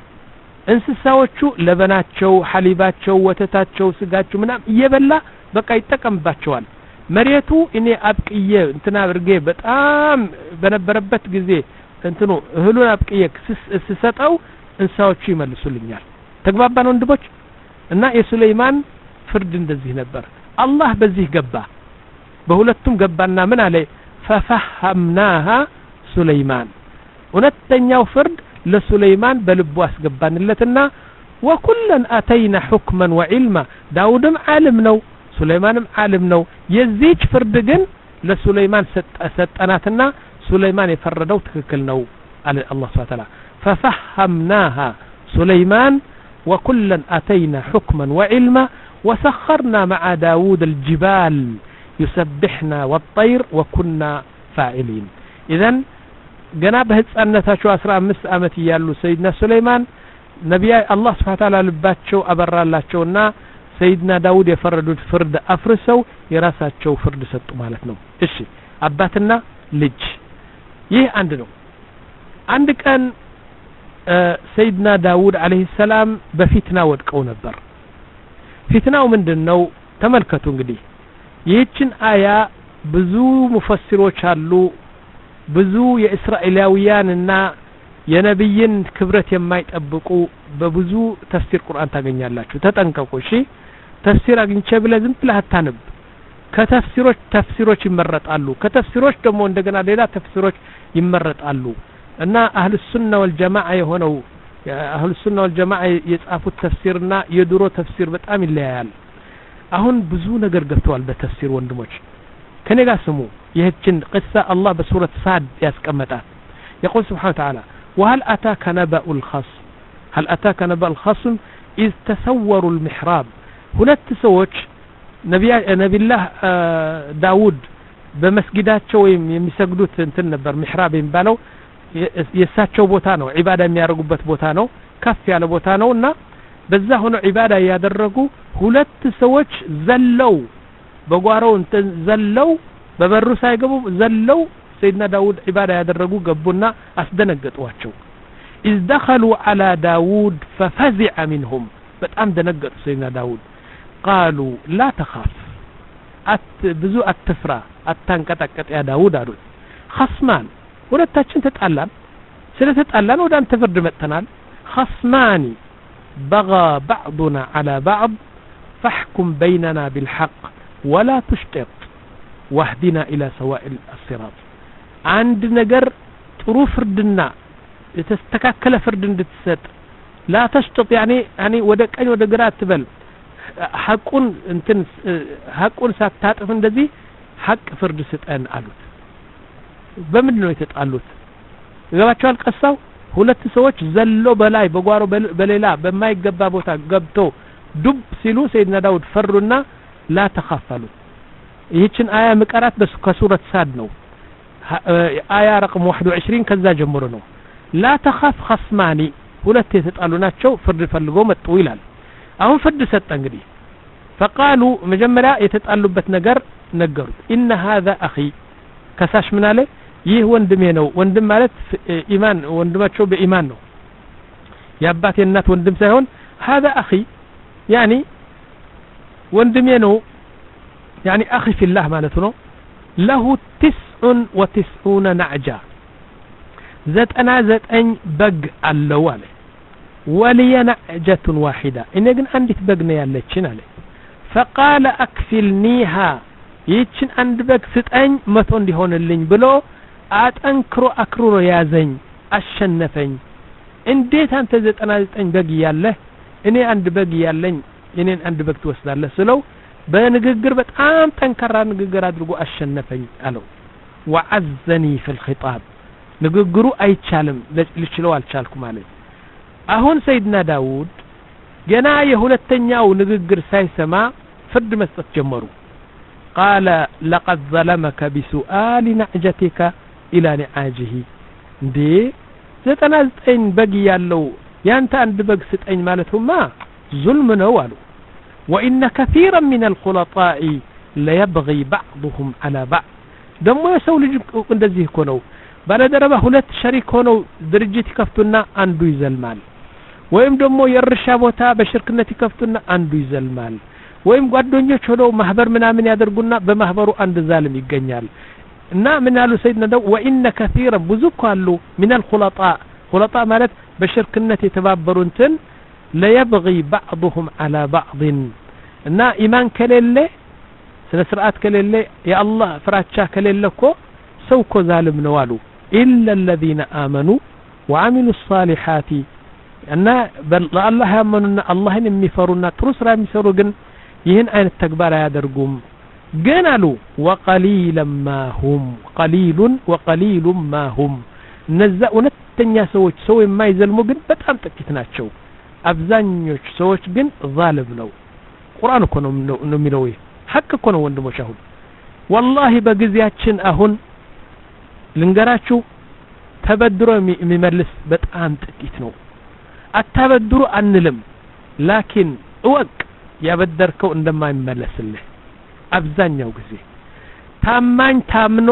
እንስሳዎቹ ለበናቸው ሐሊባቸው ወተታቸው ስጋቸው ምናም እየበላ በቃ ይተቀምባቸዋል መሬቱ እኔ አብቅዬ እንትና አድርጌ በጣም በነበረበት ጊዜ እንትኑ እህሉን አብቅዬ ስሰጠው እንስሳዎቹ ይመልሱልኛል ተግባባን ወንድሞች እና የሱለይማን ፍርድ እንደዚህ ነበር አላህ በዚህ ገባ በሁለቱም ገባና ምን አለ ففهمناها سليمان ሁለተኛው ፍርድ ለሱለይማን በልቡ አስገባንለትና وكلن اتينا حكما وعلما ዳውድም ዓለም ነው ሱለይማንም ዓለም ነው የዚች ፍርድ ግን ለሱለይማን ሰጠናትና ሱለይማን የፈረደው ትክክል ነው አለ አላህ Subhanahu Wa Ta'ala ففهمناها سليمان وكلن اتينا حكما وعلما وسخرنا مع داود الجبال يسبحنا والطير وكنا فاعلين اذن ገና በህፃንነታቸው አስራ አምስት አመት ያሉ ሰይድና ሱለይማን ነብዩ አላህ Subhanahu Wa Ta'ala ልባቸው አበራላቸውና ሰይድና ዳውድ የፈረዱት ፍርድ አፍርሰው የራሳቸው ፍርድ ሰጡ ማለት ነው እሺ አባትና ልጅ ይህ አንድ ነው አንድ ቀን ሰይድና ዳውድ አለይሂ ሰላም በፊትና ወድቀው ነበር ፊትናው ምንድነው ተመልከቱ እንግዲህ ይህችን አያ ብዙ ሙፈሲሮች አሉ ብዙ የእስራኤላውያንና የነብይን ክብረት የማይጠብቁ በብዙ ተፍሲር ቁርአን ታገኛላችሁ ተጠንቀቁ እሺ ተፍሲር አግኝቼ ብለ ዝም ብለህ አታነብ ከተፍሲሮች ተፍሲሮች ይመረጣሉ ከተፍሲሮች ደግሞ እንደገና ሌላ ተፍሲሮች ይመረጣሉ እና አህሉ ሱና ወልጀማዓ የሆነው አህሉ ሱና ወልጀማዓ የጻፉት ተፍሲርና የድሮ ተፍሲር በጣም ይለያያል አሁን ብዙ ነገር ገብተዋል በተፍሲር ወንድሞች ከኔጋ ስሙ ይህችን قصة الله بسورة صاد ያስቀመጣል يقول سبحانه وتعالى وهل أتاك نبأ الخصم هل أتاك نبأ الخصم إذ تسوروا المحراب ሁለት ሰዎች ነብይ ነብይላህ ዳውድ በመስጊዳቸው የሚሰግዱት እንትን ነበር محراب የሚባለው የሳቸው ቦታ ነው ዒባዳ የሚያደርጉበት ቦታ ነው ከፍ ያለ ቦታ ነውና በዛ ሆኖ ዒባዳ ያደረጉ ሁለት ሰዎች ዘለው በጓሮው እንትን ዘለው በበሩ ሳይገቡ ዘለው ሰይድና ዳውድ ዒባዳ ያደረጉ ገቡና አስደነገጧቸው إذ دخلوا على داود ففزع منهم በጣም ደነገጡ ሰይድና ዳውድ قالوا لا تخاف أت بزو التفرا አታንቀጠቀጥ ያ ዳውድ አሉት خصمان ሁለታችን ተጣላን ስለተጣላን ወደ አንተ ፍርድ መጥተናል خصمان بغى بعضنا على بعض فاحكم بيننا بالحق ولا تشطط واهدنا الى سواء الصراط عند ነገር ጥሩ ፍርድና የተስተካከለ ፍርድ እንድትሰጥ لا تشطط يعني يعني ወደ ቀኝ ወደ ግራ አትበል ሐቁን እንትን ሐቁን ሳታጥፍ እንደዚህ ሐቅ ፍርድ ስጠን አሉት በምን ነው የተጣሉት ይገባቸዋል ቀሳው ሁለት ሰዎች ዘሎ በላይ በጓሮ በሌላ በማይገባ ቦታ ገብቶ ዱብ ሲሉ ሰይድና ዳውድ ፈሩና لا تخافوا ይህችን አያ መቀራት ከሱረት ሳድ ነው አያ ረቅም واحد وعشرين ከዛ ጀምሮ ነው لا تخاف خصماني ሁለት የተጣሉ ናቸው ፍርድ ፈልገው መጡ ይላል አሁን ፍርድ ሰጠ እንግዲህ فقالوا መጀመሪያ የተጣሉበት ነገር ነገሩት ان هذا اخي ከሳሽ ምን አለ ይህ ወንድሜ ነው ወንድም ማለት ኢማን ወንድማቸው በኢማን ነው ያባቴ እናት ወንድም ሳይሆን هذا اخي يعني ወንድሜ ነው يعني اخي في الله ማለት ነው له تسع وتسعون نعجة ዘጠና ዘጠኝ በግ አለው አለ ولي نعجة واحدة እኔ ግን አንዲት በግ ነው ያለችን አለ فقال اكفلنيها ይህችን አንድ በግ ስጠኝ መቶ እንዲሆንልኝ ብሎ አጠንክሮ አክሩሮ ያዘኝ አሸነፈኝ እንዴት አንተ ዘጠና ዘጠኝ በግ ያለህ እኔ አንድ በግ ያለኝ እኔን አንድ በግ ትወስዳለህ ስለው በንግግር በጣም ጠንካራ ንግግር አድርጎ አሸነፈኝ አለው وعزني في الخطاب ንግግሩ አይቻልም ልችለው አልቻልኩ ማለት አሁን ሰይድና ዳውድ ገና የሁለተኛው ንግግር ሳይሰማ ፍርድ መስጠት ጀመሩ قال لقد ظلمك بسؤال نعجتك الى نعاجه እንዴ ዘጠና ዘጠኝ በግ ያለው ያንተ አንድ በግ ስጠኝ ማለቱማ ዙልም ነው አሉ وإن كثيرا من الخلطاء لا يبغي بعضهم على بعض ደሞ የሰው ልጅ እንደዚህ እኮ ነው ባለደረባ ሁለት ሸሪክ ሆነው ድርጅት ይከፍቱና አንዱ ይዘልማል ወይም ደሞ የርሻ ቦታ በሽርክነት ይከፍቱና አንዱ ይዘልማል ወይም ጓደኞች ሆነው ማህበር ምናምን ያደርጉና በማህበሩ አንድ ዛልም ይገኛል እና ምን ያሉ ሰይድና ደው وإن كثيرا ብዙ ካሉ من الخلطاء خلطاء ማለት በሽርክነት የተባበሩ እንትን لا يبغي بعضهم على بعض እና ኢማን ከሌለ ስለ ስርዓት ከሌለ የአላህ ፍራቻ ከሌለ እኮ ሰው እኮ ዛልም ነው አሉ إلا الذين آمنوا وعملوا الصالحات እና በአላህ ያመኑና አላህን የሚፈሩና ጥሩ ስራ የሚሰሩ ግን ይህን አይነት ተግባር ያደርጉም ግን አሉ وقليلا ما هم قليل وقليل ما هم እነዛ እውነተኛ ሰዎች ሰው የማይዘልሙ ግን በጣም ጥቂት ናቸው አብዛኞቹ ሰዎች ግን ዛልም ነው ቁርአን እኮ ነው ነው የሚለው ሐቅ እኮ ነው ወንድሞች አሁን والله በጊዜያችን አሁን ልንገራችሁ ተበድሮ የሚመልስ በጣም ጥቂት ነው አታበድሩ አንልም ላኪን እወቅ ያበደርከው እንደማይመለስልህ አብዛኛው ጊዜ ታማኝ ታምኖ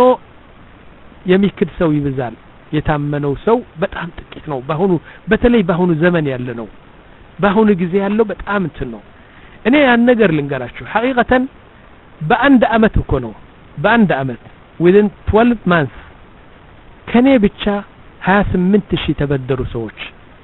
የሚክድ ሰው ይብዛል የታመነው ሰው በጣም ጥቂት ነው ባሁኑ በተለይ ባሁኑ ዘመን ያለ ነው ባሁኑ ጊዜ ያለው በጣም እንትን ነው እኔ ያን ነገር ልንገራችሁ ሐቂቀተን በአንድ አመት እኮ ነው በአንድ አመት within twelve months ከኔ ብቻ ሃያ ስምንት ሺህ ተበደሩ ሰዎች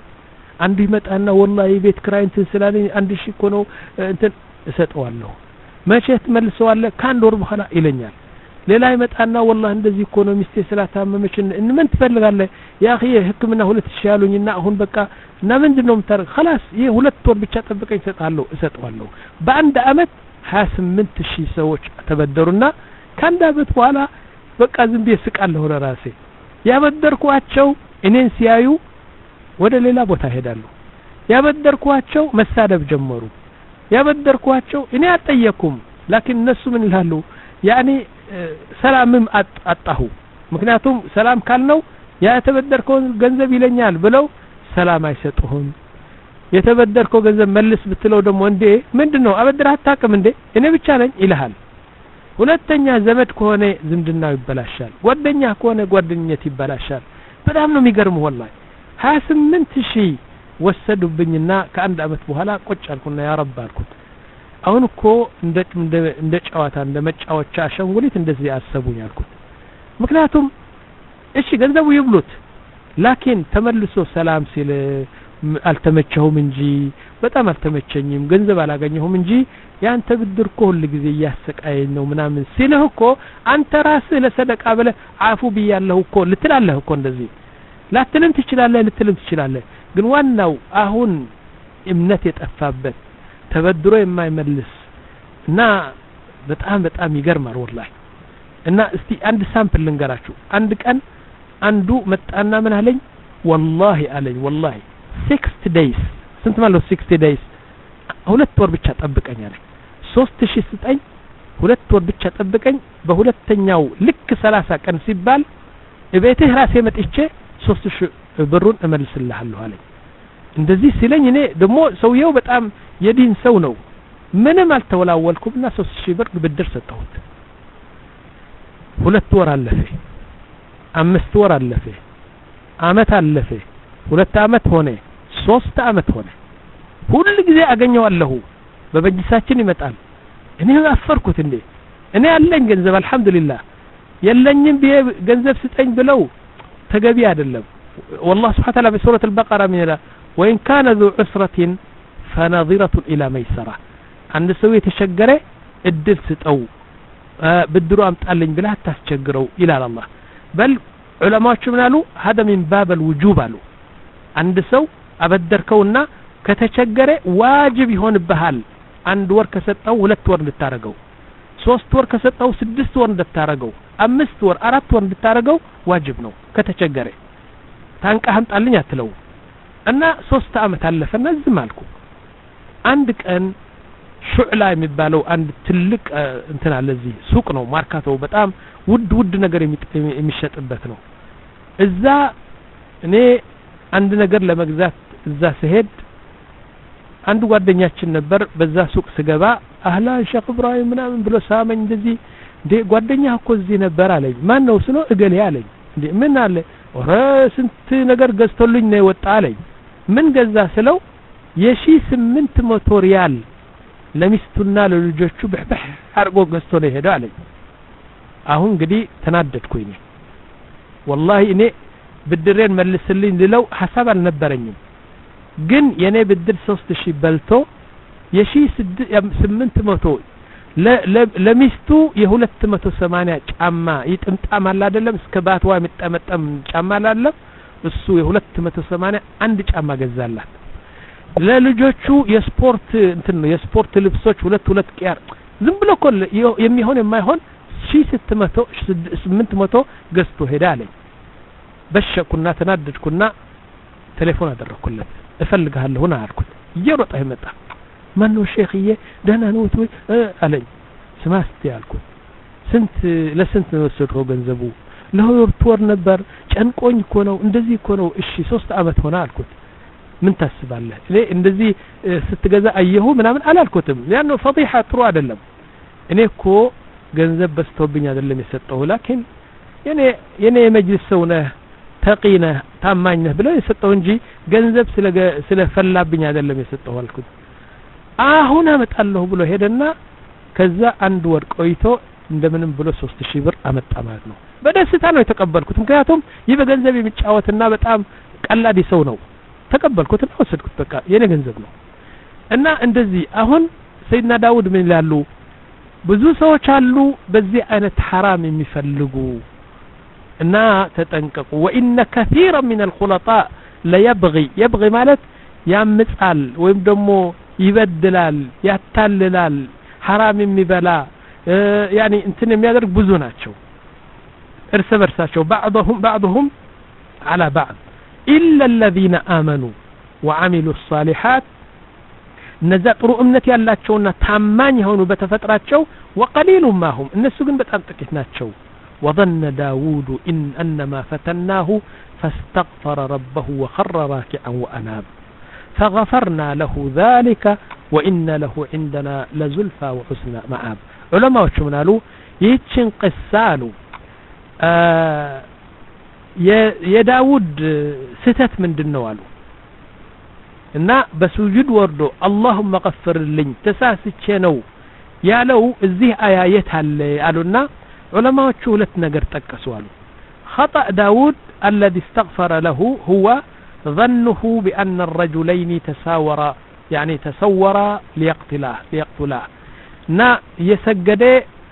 አንዱ ይመጣና ወላሂ ቤት ክራይ እንትን ስላለኝ አንድ ሺህ እኮ ነው እንትን እሰጠዋለሁ መቼ ትመልሰዋለህ ካንድ ወር በኋላ ይለኛል ሌላ ይመጣና ወላሂ እንደዚህ እኮ ነው ሚስቴ ስላታመመች ምን ትፈልጋለህ ያ اخي ህክምና ሁለት ሺህ ያሉኝና አሁን በቃ እና ምንድነው የምታረግ خلاص ይሄ ሁለት ወር ብቻ ጠብቀኝ እሰጣለሁ እሰጠዋለሁ በአንድ አመት ሃያ ስምንት ሺህ ሰዎች ተበደሩና ካንድ አመት በኋላ በቃ ዝም ብዬ ስቃለሁ ለራሴ ያበደርኳቸው እኔን ሲያዩ ወደ ሌላ ቦታ ሄዳሉ ያበደርኳቸው መሳደብ ጀመሩ ያበደርኳቸው እኔ አጠየኩም ላኪን እነሱ ምን ይላሉ ያኒ ሰላምም አጣሁ ምክንያቱም ሰላም ካልነው ያ የተበደርከው ገንዘብ ይለኛል ብለው ሰላም አይሰጡህም የተበደርከው ገንዘብ መልስ ብትለው ደግሞ እንዴ ምንድነው አበድረህ አታውቅም እንዴ እኔ ብቻ ነኝ ይልሃል ሁለተኛ ዘመድ ከሆነ ዝምድናው ይበላሻል ጓደኛ ከሆነ ጓደኝነት ይበላሻል በጣም ነው የሚገርመው ወላሂ ሃያ ስምንት ሺህ ወሰዱብኝና ከአንድ አመት በኋላ ቁጭ አልኩና ያ ረብ አልኩት አሁን እኮ እንደ እንደ ጨዋታ እንደ መጫወቻ አሸንጉሊት እንደዚህ አሰቡኝ አልኩት ምክንያቱም እሺ ገንዘቡ ይብሉት ላኪን ተመልሶ ሰላም ሲል አልተመቸሁም እንጂ በጣም አልተመቸኝም ገንዘብ አላገኘሁም እንጂ ያንተ ብድር እኮ ሁሉ ጊዜ ያሰቃየኝ ነው ምናምን ሲልህ እኮ አንተ ራስህ ለሰደቃ ብለህ አፉ ብያለሁ እኮ ልትላለህ እኮ እንደዚህ ላትልም ትችላለህ ልትልም ትችላለህ ግን ዋናው አሁን እምነት የጠፋበት ተበድሮ የማይመልስ እና በጣም በጣም ይገርማል ወላሂ እና እስቲ አንድ ሳምፕል ልንገራችሁ አንድ ቀን አንዱ መጣና ምን አለኝ ወላሂ አለኝ ወላሂ sixty days ስንት ማለት sixty days ሁለት ወር ብቻ ጠብቀኝ አለኝ ሶስት ሺህ ስጠኝ ሁለት ወር ብቻ ጠብቀኝ በሁለተኛው ልክ ሰላሳ ቀን ሲባል እቤትህ ራሴ መጥቼ ሶስት ሺህ ብሩን እመልስልሃለሁ አለኝ እንደዚህ ሲለኝ እኔ ደግሞ ሰውየው በጣም የዲን ሰው ነው ምንም አልተወላወልኩምና ሶስት ሺህ ብር ብድር ሰጠሁት ሁለት ወር አለፈ አምስት ወር አለፈ አመት አለፈ ሁለት አመት ሆነ ሶስት አመት ሆነ ሁሉ ጊዜ አገኘዋለሁ በበጅሳችን ይመጣል እኔ አፈርኩት እንዴ እኔ አለኝ ገንዘብ አልহামዱሊላህ የለኝም ቢየ ገንዘብ ስጠኝ ብለው ተገቢ አይደለም والله سبحانه وتعالى في سورة البقرة من وإن كان ذو عسرة فنظرة إلى ميسرة عند سوية الشجرة الدل ستأو بالدرو أمتقلن بلا تسجروا إلى الله بل علماء شمنالو هذا من باب الوجوب قالوا عند سو أبدر كوننا كتشجرة واجب يهون بهال عند ور كستأو ولا تور للتارجو ሶስት ወር ከሰጠው ስድስት ወር እንደታረገው አምስት ወር አራት ወር እንደታረገው ዋጅብ ነው ከተቸገረ ታንቃህም ጣልኝ አትለው እና ሶስት አመት አለፈና ዝም አልኩ አንድ ቀን ሹዕላ የሚባለው አንድ ትልቅ እንትን አለ እዚህ ሱቅ ነው ማርካቶ በጣም ውድ ውድ ነገር የሚሸጥበት ነው እዛ እኔ አንድ ነገር ለመግዛት እዛ ስሄድ አንድ ጓደኛችን ነበር በዛ ሱቅ ስገባ አህላን ሼክ ኢብራሂም ምናምን ብሎ ሳመኝ እንደዚህ እንዴ ጓደኛ እኮ እዚህ ነበር አለኝ ማን ነው ስለው እገሌ አለኝ እንዴ ምን አለ ኦረ ስንት ነገር ገዝቶልኝ ነው ወጣ አለኝ ምን ገዛ ስለው የሺ ስምንት መቶ ሪያል ለሚስቱና ለልጆቹ በህበህ አርጎ ገዝቶ ነው ሄደ አለኝ አሁን እንግዲህ ተናደድኩኝ والله እኔ ብድሬን መልስልኝ ልለው ሐሳብ አልነበረኝም ግን የኔ ብድር ሶስት ሺህ በልቶ የሺ ስምንት መቶ ለሚስቱ የሁለት መቶ ሰማንያ ጫማ ይጥምጣም አለ አይደለም እስከ ባትዋ የሚጠመጠም ጫማ አለ እሱ የሁለት መቶ ሰማንያ አንድ ጫማ ገዛላት ለልጆቹ የስፖርት እንትን ነው የስፖርት ልብሶች ሁለት ሁለት ቂያር ዝም ብሎ እኮ የሚሆን የማይሆን ሺ ስምንት መቶ ገዝቶ ሄደ አለኝ በሸኩና ተናደድኩና ቴሌፎን አደረኩለት እፈልጋለሁ ና አልኩት እየሮጠ ይመጣ ማን ነው ሼኽዬ ደህና ነው ወይ አለኝ ስማስቲ አልኩት ስንት ለስንት ነው ወሰድከው ገንዘቡ ለሁለት ወር ነበር ጨንቆኝ እኮ ነው እንደዚህ እኮ ነው እሺ ሶስት አመት ሆነ አልኩት ምን ታስባለህ እኔ እንደዚህ ስትገዛ አየሁ ምናምን አላልኩትም ያን ፈዲሃ ጥሩ አይደለም እኔ እኮ ገንዘብ በስተውብኝ አይደለም የሰጠው ላኪን የኔ የኔ የመጅልስ ሰው ነህ ተቂነ ታማኝ ነህ ብለው የሰጠው እንጂ ገንዘብ ስለ ስለፈላብኝ አይደለም የሰጠው አልኩት አሁን አመጣለሁ ብሎ ሄደና ከዛ አንድ ወር ቆይቶ እንደምንም ብሎ ሶስት ሺህ ብር አመጣ ማለት ነው በደስታ ነው የተቀበልኩት ምክንያቱም ይህ በገንዘብ የሚጫወትና በጣም ቀላዲ ሰው ነው ተቀበልኩትና ወሰድኩት በቃ የኔ ገንዘብ ነው እና እንደዚህ አሁን ሰይድና ዳውድ ምን ይላሉ ብዙ ሰዎች አሉ በዚህ አይነት حرام የሚፈልጉ እና ተጠንቀቁ وان كثيرا من الخلطاء لا يبغي يبغي ማለት ያምጻል ወይም ደግሞ ይበድላል ያታልላል حرام የሚበላ يعني እንትን የሚያደርግ ብዙ ናቸው እርስ በርሳቸው بعضهم بعضهم على بعض إلا الذين آمنوا وعملوا الصالحات እነዛ ጥሩ እምነት ያላቸውና ታማኝ ሆኑ በተፈጥራቸው وقليل ما هم እነሱ ግን በጣም ጥቂት ናቸው وظن داود إن أنما فتناه فاستغفر ربه وخر راكعا وأناب فغفرنا له ذلك وإن له عندنا لزلفى وحسن مآب علماء شو منالو يتشن قسالو آه يا داود ستت من دنوالو እና በሱጁድ ወርዶ اللهم غفر لي ተሳስቼ ነው ያለው እዚህ አያየት አለ አሉና ዑለማዎቹ ሁለት ነገር ጠቀሱ አሉ خطأ داود الذي استغفر له هو ظنه بأن الرجلين تساورا يعني تسورا ليقتله ليقتله نا يسجد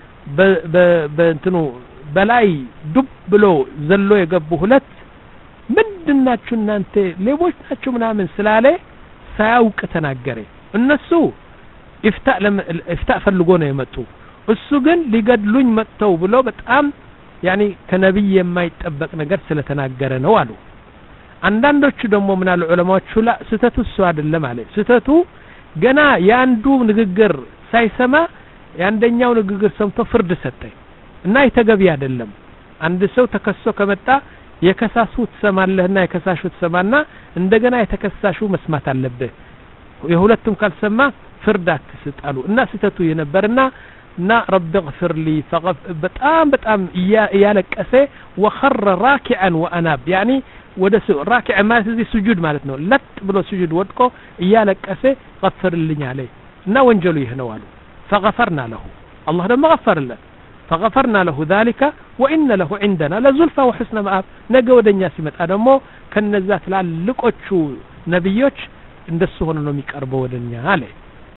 በእንትኑ በላይ ዱብ ብሎ ዘሎ የገቡ ሁለት ምንድናችሁ እናንተ ሌቦች ናችሁ ምናምን ስላለ ሳያውቅ ተናገረ እነሱ ኢፍታ ኢፍታ ፈልጎ ነው የመጡ እሱ ግን ሊገድሉኝ መጥተው ብሎ በጣም ያኒ ከነብይ የማይጠበቅ ነገር ስለተናገረ ነው አሉ አንዳንዶቹ ደግሞ ምን አሉ ዑለማዎቹ ላ ስተቱ እሱ አይደለም አለ ስተቱ ገና ያንዱ ንግግር ሳይሰማ ያንደኛው ንግግር ሰምቶ ፍርድ ሰጠ እና ይተገቢ አይደለም አንድ ሰው ተከሶ ከመጣ የከሳሹ ተሰማለህና የከሳሹ ተሰማና እንደገና የተከሳሹ መስማት አለበት የሁለቱም ካልሰማ ፍርድ አትስጣሉ እና ስተቱ የነበርና እና رب اغفر لي فغف በጣም በጣም ያለቀሰ وخر راكعا واناب يعني ወደ راكع ማለት እዚህ ስጁድ ማለት ነው ለጥ ብሎ ስጁድ ወድቆ ያለቀሰ غفرልኝ አለ እና ወንጀሉ ይሄ ነው አሉ فغفرنا له الله ደግሞ غفرله فغفرنا له ذلك وإن له عندنا لزلفى وحسن مآب ነገ ወደኛ ሲመጣ ደግሞ ከነዛ ትላልቆቹ ነብዮች እንደሱ ሆኖ ነው የሚቀርበው ወደኛ አለ